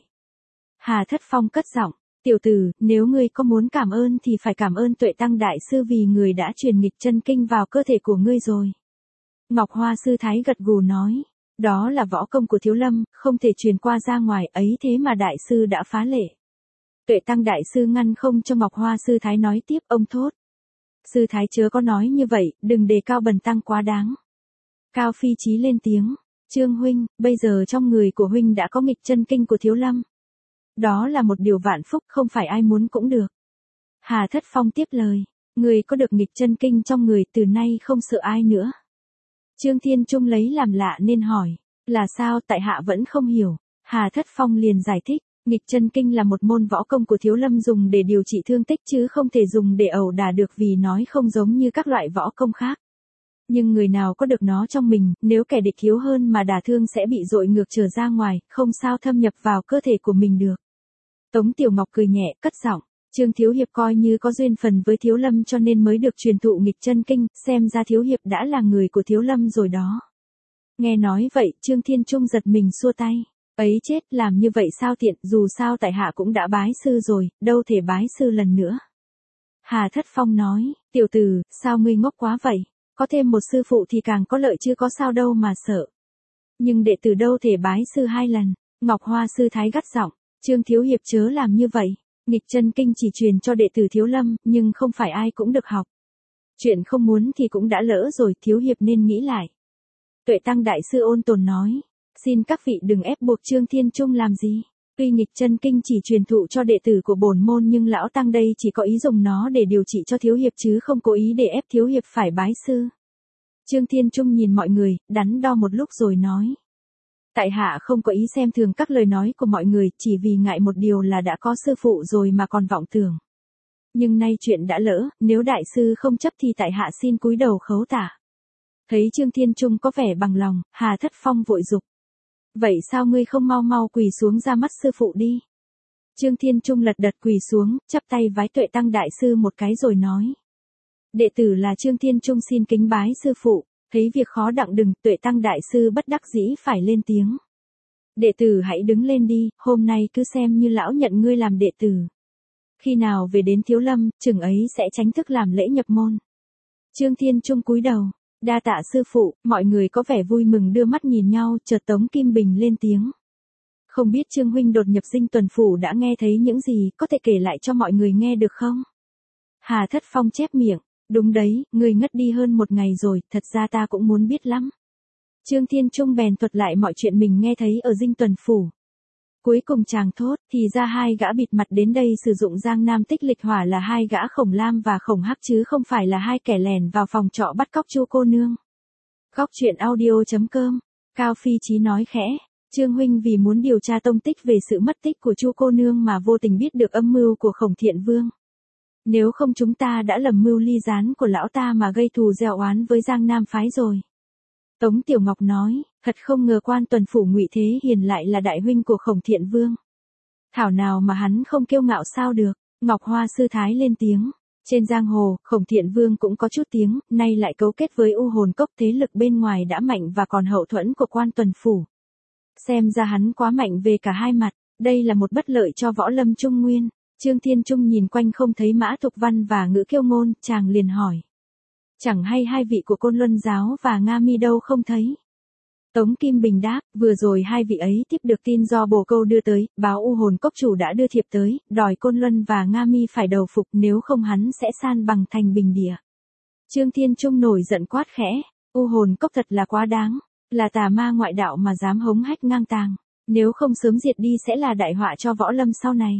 Hà Thất Phong cất giọng. Tiểu tử, nếu ngươi có muốn cảm ơn thì phải cảm ơn Tuệ Tăng Đại Sư vì người đã truyền nghịch chân kinh vào cơ thể của ngươi rồi. Ngọc Hoa Sư Thái gật gù nói. Đó là võ công của Thiếu Lâm, không thể truyền qua ra ngoài, ấy thế mà Đại Sư đã phá lệ. Tuệ Tăng Đại Sư ngăn không cho Ngọc Hoa Sư Thái nói tiếp, ông thốt. Sư Thái chớ có nói như vậy, đừng đề cao bần tăng quá đáng. Cao Phi Chí lên tiếng. Trương huynh, bây giờ trong người của huynh đã có nghịch chân kinh của Thiếu Lâm. Đó là một điều vạn phúc, không phải ai muốn cũng được. Hà Thất Phong tiếp lời. Người có được nghịch chân kinh trong người, từ nay không sợ ai nữa. Trương Thiên Trung lấy làm lạ nên hỏi. Là sao, tại hạ vẫn không hiểu. Hà Thất Phong liền giải thích. Nghịch chân kinh là một môn võ công của Thiếu Lâm dùng để điều trị thương tích chứ không thể dùng để ẩu đả được, vì nói không giống như các loại võ công khác. Nhưng người nào có được nó trong mình, nếu kẻ địch yếu hơn mà đả thương sẽ bị dội ngược trở ra ngoài, không sao thâm nhập vào cơ thể của mình được. Tống Tiểu Ngọc cười nhẹ, cất giọng. Trương Thiếu Hiệp coi như có duyên phần với Thiếu Lâm cho nên mới được truyền thụ nghịch chân kinh, xem ra Thiếu Hiệp đã là người của Thiếu Lâm rồi đó. Nghe nói vậy, Trương Thiên Trung giật mình xua tay. Ấy chết, làm như vậy sao tiện, dù sao tại hạ cũng đã bái sư rồi, đâu thể bái sư lần nữa. Hà Thất Phong nói, tiểu tử, sao ngươi ngốc quá vậy, có thêm một sư phụ thì càng có lợi chứ có sao đâu mà sợ. Nhưng đệ tử đâu thể bái sư 2 lần, Ngọc Hoa Sư Thái gắt giọng, Trương Thiếu Hiệp chớ làm như vậy, nghịch chân kinh chỉ truyền cho đệ tử Thiếu Lâm, nhưng không phải ai cũng được học. Chuyện không muốn thì cũng đã lỡ rồi, Thiếu Hiệp nên nghĩ lại. Tuệ Tăng Đại Sư ôn tồn nói. Xin các vị đừng ép buộc Trương Thiên Trung làm gì. Tuy nghịch chân kinh chỉ truyền thụ cho đệ tử của bổn môn nhưng lão tăng đây chỉ có ý dùng nó để điều trị cho Thiếu Hiệp chứ không cố ý để ép Thiếu Hiệp phải bái sư. Trương Thiên Trung nhìn mọi người, đắn đo một lúc rồi nói. Tại hạ không có ý xem thường các lời nói của mọi người, chỉ vì ngại một điều là đã có sư phụ rồi mà còn vọng tưởng. Nhưng nay chuyện đã lỡ, nếu đại sư không chấp thì tại hạ xin cúi đầu khấu tả. Thấy Trương Thiên Trung có vẻ bằng lòng, Hà Thất Phong vội dục. Vậy sao ngươi không mau mau quỳ xuống ra mắt sư phụ đi. Trương Thiên Trung lật đật quỳ xuống, chắp tay vái Tuệ Tăng Đại Sư một cái rồi nói. Đệ tử là Trương Thiên Trung xin kính bái sư phụ. Thấy việc khó đặng đừng, Tuệ Tăng đại sư bất đắc dĩ phải lên tiếng. Đệ tử hãy đứng lên đi, hôm nay cứ xem như lão nhận ngươi làm đệ tử. Khi nào về đến Thiếu Lâm, chừng ấy sẽ chính thức làm lễ nhập môn. Trương Thiên Trung cúi đầu, đa tạ sư phụ, mọi người có vẻ vui mừng đưa mắt nhìn nhau, chợt Tống Kim Bình lên tiếng. Không biết Trương huynh đột nhập Dinh Tuần Phủ đã nghe thấy những gì, có thể kể lại cho mọi người nghe được không? Hà Thất Phong chép miệng, đúng đấy, người ngất đi hơn một ngày rồi, thật ra ta cũng muốn biết lắm. Trương Thiên Trung bèn thuật lại mọi chuyện mình nghe thấy ở Dinh Tuần Phủ. Cuối cùng chàng thốt, thì ra hai gã bịt mặt đến đây sử dụng Giang Nam Tích Lịch Hỏa là hai gã Khổng Lam và Khổng Hắc chứ không phải là hai kẻ lẻn vào phòng trọ bắt cóc Chu cô nương. Góc truyện audio.com, Cao Phi Chí nói khẽ, Trương huynh vì muốn điều tra tông tích về sự mất tích của Chu cô nương mà vô tình biết được âm mưu của Khổng Thiện Vương. Nếu không chúng ta đã lầm mưu ly gián của lão ta mà gây thù gieo oán với Giang Nam phái rồi. Tống Tiểu Ngọc nói, thật không ngờ Quan Tuần Phủ Ngụy Thế Hiền lại là đại huynh của Khổng Thiện Vương. Thảo nào mà hắn không kiêu ngạo sao được. Ngọc Hoa sư thái lên tiếng. Trên giang hồ, Khổng Thiện Vương cũng có chút tiếng, nay lại cấu kết với U Hồn Cốc, thế lực bên ngoài đã mạnh và còn hậu thuẫn của Quan Tuần Phủ. Xem ra hắn quá mạnh về cả hai mặt, đây là một bất lợi cho võ lâm Trung Nguyên. Trương Thiên Trung nhìn quanh không thấy Mã Thục Văn và Ngữ Kiêu Ngôn, chàng liền hỏi. Chẳng hay hai vị của Côn Luân Giáo và Nga Mi đâu không thấy. Tống Kim Bình đáp, vừa rồi hai vị ấy tiếp được tin do Bồ Câu đưa tới, báo U Hồn Cốc chủ đã đưa thiệp tới, đòi Côn Luân và Nga Mi phải đầu phục, nếu không hắn sẽ san bằng thành bình địa. Trương Thiên Trung nổi giận quát khẽ, U Hồn Cốc thật là quá đáng, là tà ma ngoại đạo mà dám hống hách ngang tàng, nếu không sớm diệt đi sẽ là đại họa cho võ lâm sau này.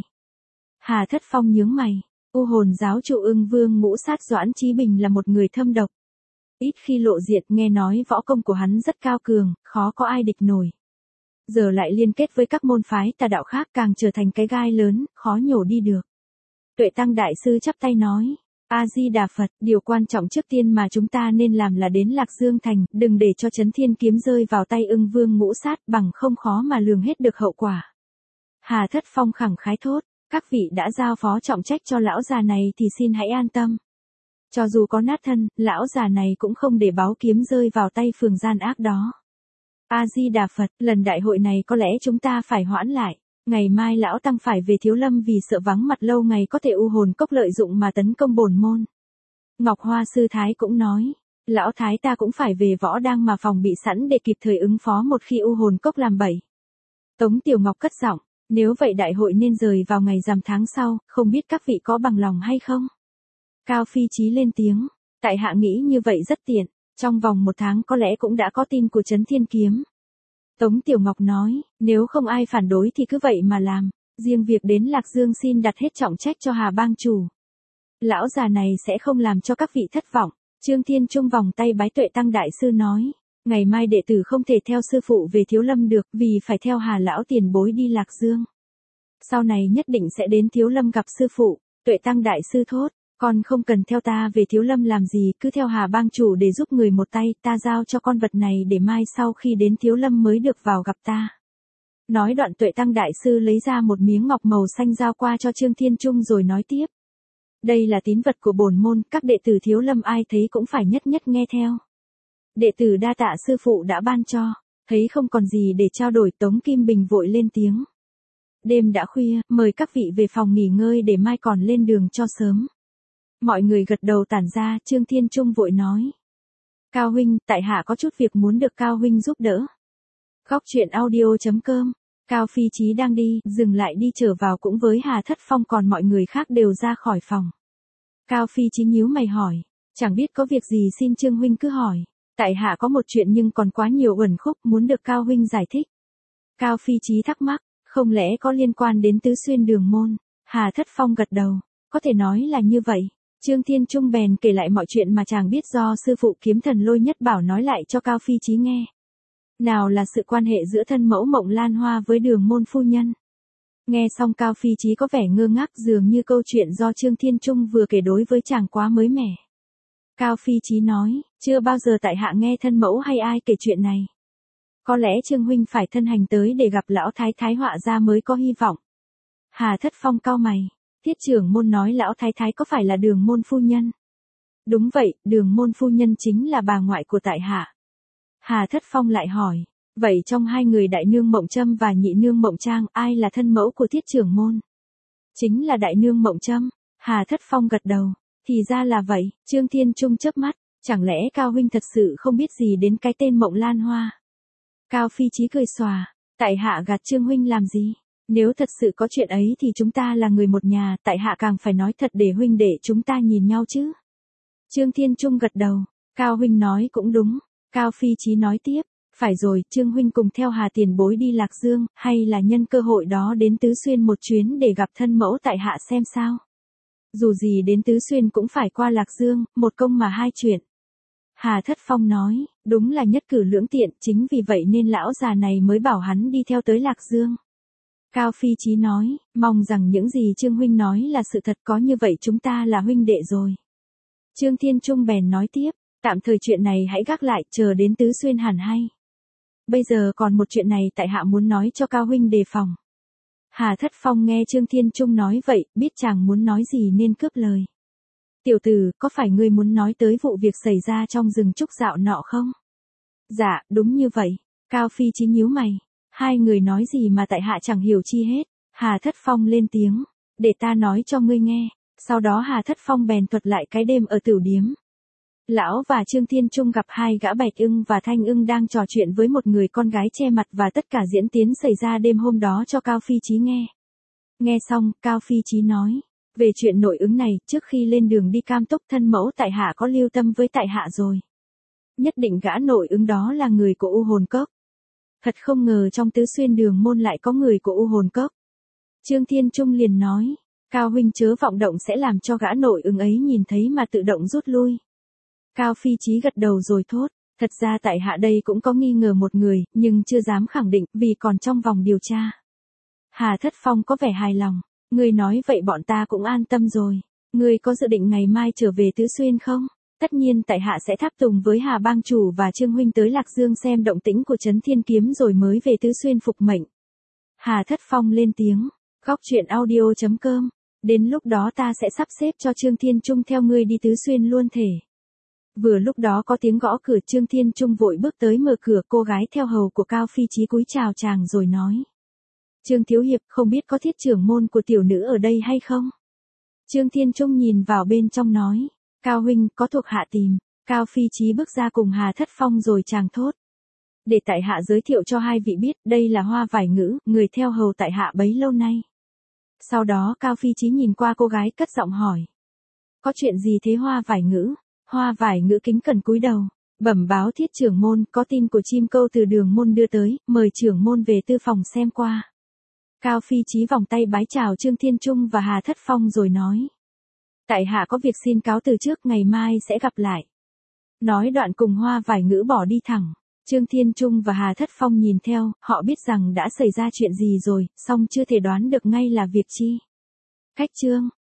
Hà Thất Phong nhướng mày, U Hồn giáo chủ Ưng Vương Ngũ Sát Doãn Chí Bình là một người thâm độc. Ít khi lộ diện, nghe nói võ công của hắn rất cao cường, khó có ai địch nổi. Giờ lại liên kết với các môn phái tà đạo khác càng trở thành cái gai lớn, khó nhổ đi được. Tuệ Tăng đại sư chắp tay nói, A-di-đà Phật, điều quan trọng trước tiên mà chúng ta nên làm là đến Lạc Dương Thành, đừng để cho Chấn Thiên kiếm rơi vào tay Ưng Vương Ngũ Sát, bằng không khó mà lường hết được hậu quả. Hà Thất Phong khẳng khái thốt, các vị đã giao phó trọng trách cho lão già này thì xin hãy an tâm. Cho dù có nát thân, lão già này cũng không để báu kiếm rơi vào tay phường gian ác đó. A-di-đà Phật, lần đại hội này có lẽ chúng ta phải hoãn lại. Ngày mai lão tăng phải về Thiếu Lâm vì sợ vắng mặt lâu ngày có thể U Hồn Cốc lợi dụng mà tấn công bổn môn. Ngọc Hoa sư thái cũng nói, lão thái ta cũng phải về võ đang mà phòng bị sẵn để kịp thời ứng phó một khi U Hồn Cốc làm bậy. Tống Tiểu Ngọc cất giọng, nếu vậy đại hội nên rời vào ngày rằm tháng sau, không biết các vị có bằng lòng hay không? Cao Phi Chí lên tiếng, tại hạ nghĩ như vậy rất tiện, trong vòng 1 tháng có lẽ cũng đã có tin của Chấn Thiên kiếm. Tống Tiểu Ngọc nói, nếu không ai phản đối thì cứ vậy mà làm, riêng việc đến Lạc Dương xin đặt hết trọng trách cho Hà bang chủ. Lão già này sẽ không làm cho các vị thất vọng. Trương Thiên Trung vòng tay bái Tuệ Tăng đại sư nói, ngày mai đệ tử không thể theo sư phụ về Thiếu Lâm được vì phải theo Hà lão tiền bối đi Lạc Dương. Sau này nhất định sẽ đến Thiếu Lâm gặp sư phụ. Tuệ Tăng đại sư thốt, con không cần theo ta về Thiếu Lâm làm gì, cứ theo Hà bang chủ để giúp người một tay, ta giao cho con vật này để mai sau khi đến Thiếu Lâm mới được vào gặp ta. Nói đoạn Tuệ Tăng đại sư lấy ra một miếng ngọc màu xanh giao qua cho Trương Thiên Trung rồi nói tiếp. Đây là tín vật của bổn môn, các đệ tử Thiếu Lâm ai thấy cũng phải nhất nhất nghe theo. Đệ tử đa tạ sư phụ đã ban cho, thấy không còn gì để trao đổi, Tống Kim Bình vội lên tiếng. Đêm đã khuya, mời các vị về phòng nghỉ ngơi để mai còn lên đường cho sớm. Mọi người gật đầu tản ra, Trương Thiên Trung vội nói. Cao huynh, tại hạ có chút việc muốn được Cao huynh giúp đỡ. Góc truyện audio.com, Cao Phi Chí đang đi, dừng lại đi trở vào cũng với Hà Thất Phong, còn mọi người khác đều ra khỏi phòng. Cao Phi Chí nhíu mày hỏi, chẳng biết có việc gì xin Trương huynh cứ hỏi. Tại hạ có một chuyện nhưng còn quá nhiều uẩn khúc muốn được Cao huynh giải thích. Cao Phi Chí thắc mắc, không lẽ có liên quan đến Tứ Xuyên Đường môn? Hà Thất Phong gật đầu, có thể nói là như vậy. Trương Thiên Trung bèn kể lại mọi chuyện mà chàng biết do sư phụ Kiếm Thần Lôi Nhất Bảo nói lại cho Cao Phi Chí nghe. Nào là sự quan hệ giữa thân mẫu Mộng Lan Hoa với Đường môn phu nhân. Nghe xong Cao Phi Chí có vẻ ngơ ngác, dường như câu chuyện do Trương Thiên Trung vừa kể đối với chàng quá mới mẻ. Cao Phi Chí nói, chưa bao giờ tại hạ nghe thân mẫu hay ai kể chuyện này. Có lẽ Trương huynh phải thân hành tới để gặp lão thái thái họa ra mới có hy vọng. Hà Thất Phong cau mày, Thiết trưởng môn nói lão thái thái có phải là Đường môn phu nhân? Đúng vậy, Đường môn phu nhân chính là bà ngoại của tại hạ. Hà Thất Phong lại hỏi, vậy trong hai người đại nương Mộng Trâm và nhị nương Mộng Trang, ai là thân mẫu của Thiết trưởng môn? Chính là đại nương Mộng Trâm. Hà Thất Phong gật đầu, thì ra là vậy. Trương Thiên Trung chớp mắt, chẳng lẽ Cao huynh thật sự không biết gì đến cái tên Mộng Lan Hoa? Cao Phi Chí cười xòa, tại hạ gạt Trương huynh làm gì? Nếu thật sự có chuyện ấy thì chúng ta là người một nhà, tại hạ càng phải nói thật để huynh đệ chúng ta nhìn nhau chứ. Trương Thiên Trung gật đầu, Cao huynh nói cũng đúng. Cao Phi Chí nói tiếp, phải rồi, Trương huynh cùng theo Hà tiền bối đi Lạc Dương, hay là nhân cơ hội đó đến Tứ Xuyên một chuyến để gặp thân mẫu tại hạ xem sao. Dù gì đến Tứ Xuyên cũng phải qua Lạc Dương, một công mà hai chuyện. Hà Thất Phong nói, đúng là nhất cử lưỡng tiện, chính vì vậy nên lão già này mới bảo hắn đi theo tới Lạc Dương. Cao Phi Chí nói, mong rằng những gì Trương huynh nói là sự thật, có như vậy chúng ta là huynh đệ rồi. Trương Thiên Trung bèn nói tiếp, tạm thời chuyện này hãy gác lại, chờ đến Tứ Xuyên hẳn hay. Bây giờ còn một chuyện này tại hạ muốn nói cho Cao huynh đề phòng. Hà Thất Phong nghe Trương Thiên Trung nói vậy, biết chàng muốn nói gì nên cướp lời. Tiểu tử, có phải ngươi muốn nói tới vụ việc xảy ra trong rừng trúc dạo nọ không? Dạ, đúng như vậy. Cao Phi Chí nhíu mày. Hai người nói gì mà tại hạ chẳng hiểu chi hết. Hà Thất Phong lên tiếng, để ta nói cho ngươi nghe. Sau đó Hà Thất Phong bèn thuật lại cái đêm ở tửu điếm. Lão và Trương Thiên Trung gặp hai gã Bạch Ưng và Thanh Ưng đang trò chuyện với một người con gái che mặt, và tất cả diễn tiến xảy ra đêm hôm đó cho Cao Phi Chí nghe. Nghe xong, Cao Phi Chí nói, về chuyện nội ứng này, trước khi lên đường đi Cam Túc, thân mẫu tại hạ có lưu tâm với tại hạ rồi. Nhất định gã nội ứng đó là người của U Hồn Cốc. Thật không ngờ trong Tứ Xuyên Đường môn lại có người của U Hồn Cốc. Trương Thiên Trung liền nói, Cao huynh chớ vọng động sẽ làm cho gã nội ứng ấy nhìn thấy mà tự động rút lui. Cao Phi Chí gật đầu rồi thốt, thật ra tại hạ đây cũng có nghi ngờ một người, nhưng chưa dám khẳng định vì còn trong vòng điều tra. Hà Thất Phong có vẻ hài lòng, ngươi nói vậy bọn ta cũng an tâm rồi. Ngươi có dự định ngày mai trở về Tứ Xuyên không? Tất nhiên tại hạ sẽ tháp tùng với Hà bang chủ và Trương huynh tới Lạc Dương xem động tĩnh của Trấn Thiên Kiếm rồi mới về Tứ Xuyên phục mệnh. Hà Thất Phong lên tiếng, góc truyện audio.com, đến lúc đó ta sẽ sắp xếp cho Trương Thiên Trung theo ngươi đi Tứ Xuyên luôn thể. Vừa lúc đó có tiếng gõ cửa, Trương Thiên Trung vội bước tới mở cửa, cô gái theo hầu của Cao Phi Chí cúi chào chàng rồi nói. Trương thiếu hiệp, không biết có Thiết trưởng môn của tiểu nữ ở đây hay không? Trương Thiên Trung nhìn vào bên trong nói, Cao huynh, có thuộc hạ tìm. Cao Phi Chí bước ra cùng Hà Thất Phong rồi chàng thốt. Để tại hạ giới thiệu cho hai vị biết, đây là Hoa Vải Ngữ, người theo hầu tại hạ bấy lâu nay. Sau đó Cao Phi Chí nhìn qua cô gái cất giọng hỏi. Có chuyện gì thế Hoa Vải Ngữ? Hoa Vải Ngữ kính cẩn cúi đầu, bẩm báo Thiết trưởng môn, có tin của chim câu từ Đường môn đưa tới, mời trưởng môn về tư phòng xem qua. Cao Phi Chí vòng tay bái chào Trương Thiên Trung và Hà Thất Phong rồi nói. Tại hạ có việc xin cáo từ trước, ngày mai sẽ gặp lại. Nói đoạn cùng Hoa Vải Ngữ bỏ đi thẳng. Trương Thiên Trung và Hà Thất Phong nhìn theo, họ biết rằng đã xảy ra chuyện gì rồi, song chưa thể đoán được ngay là việc chi. Cách chương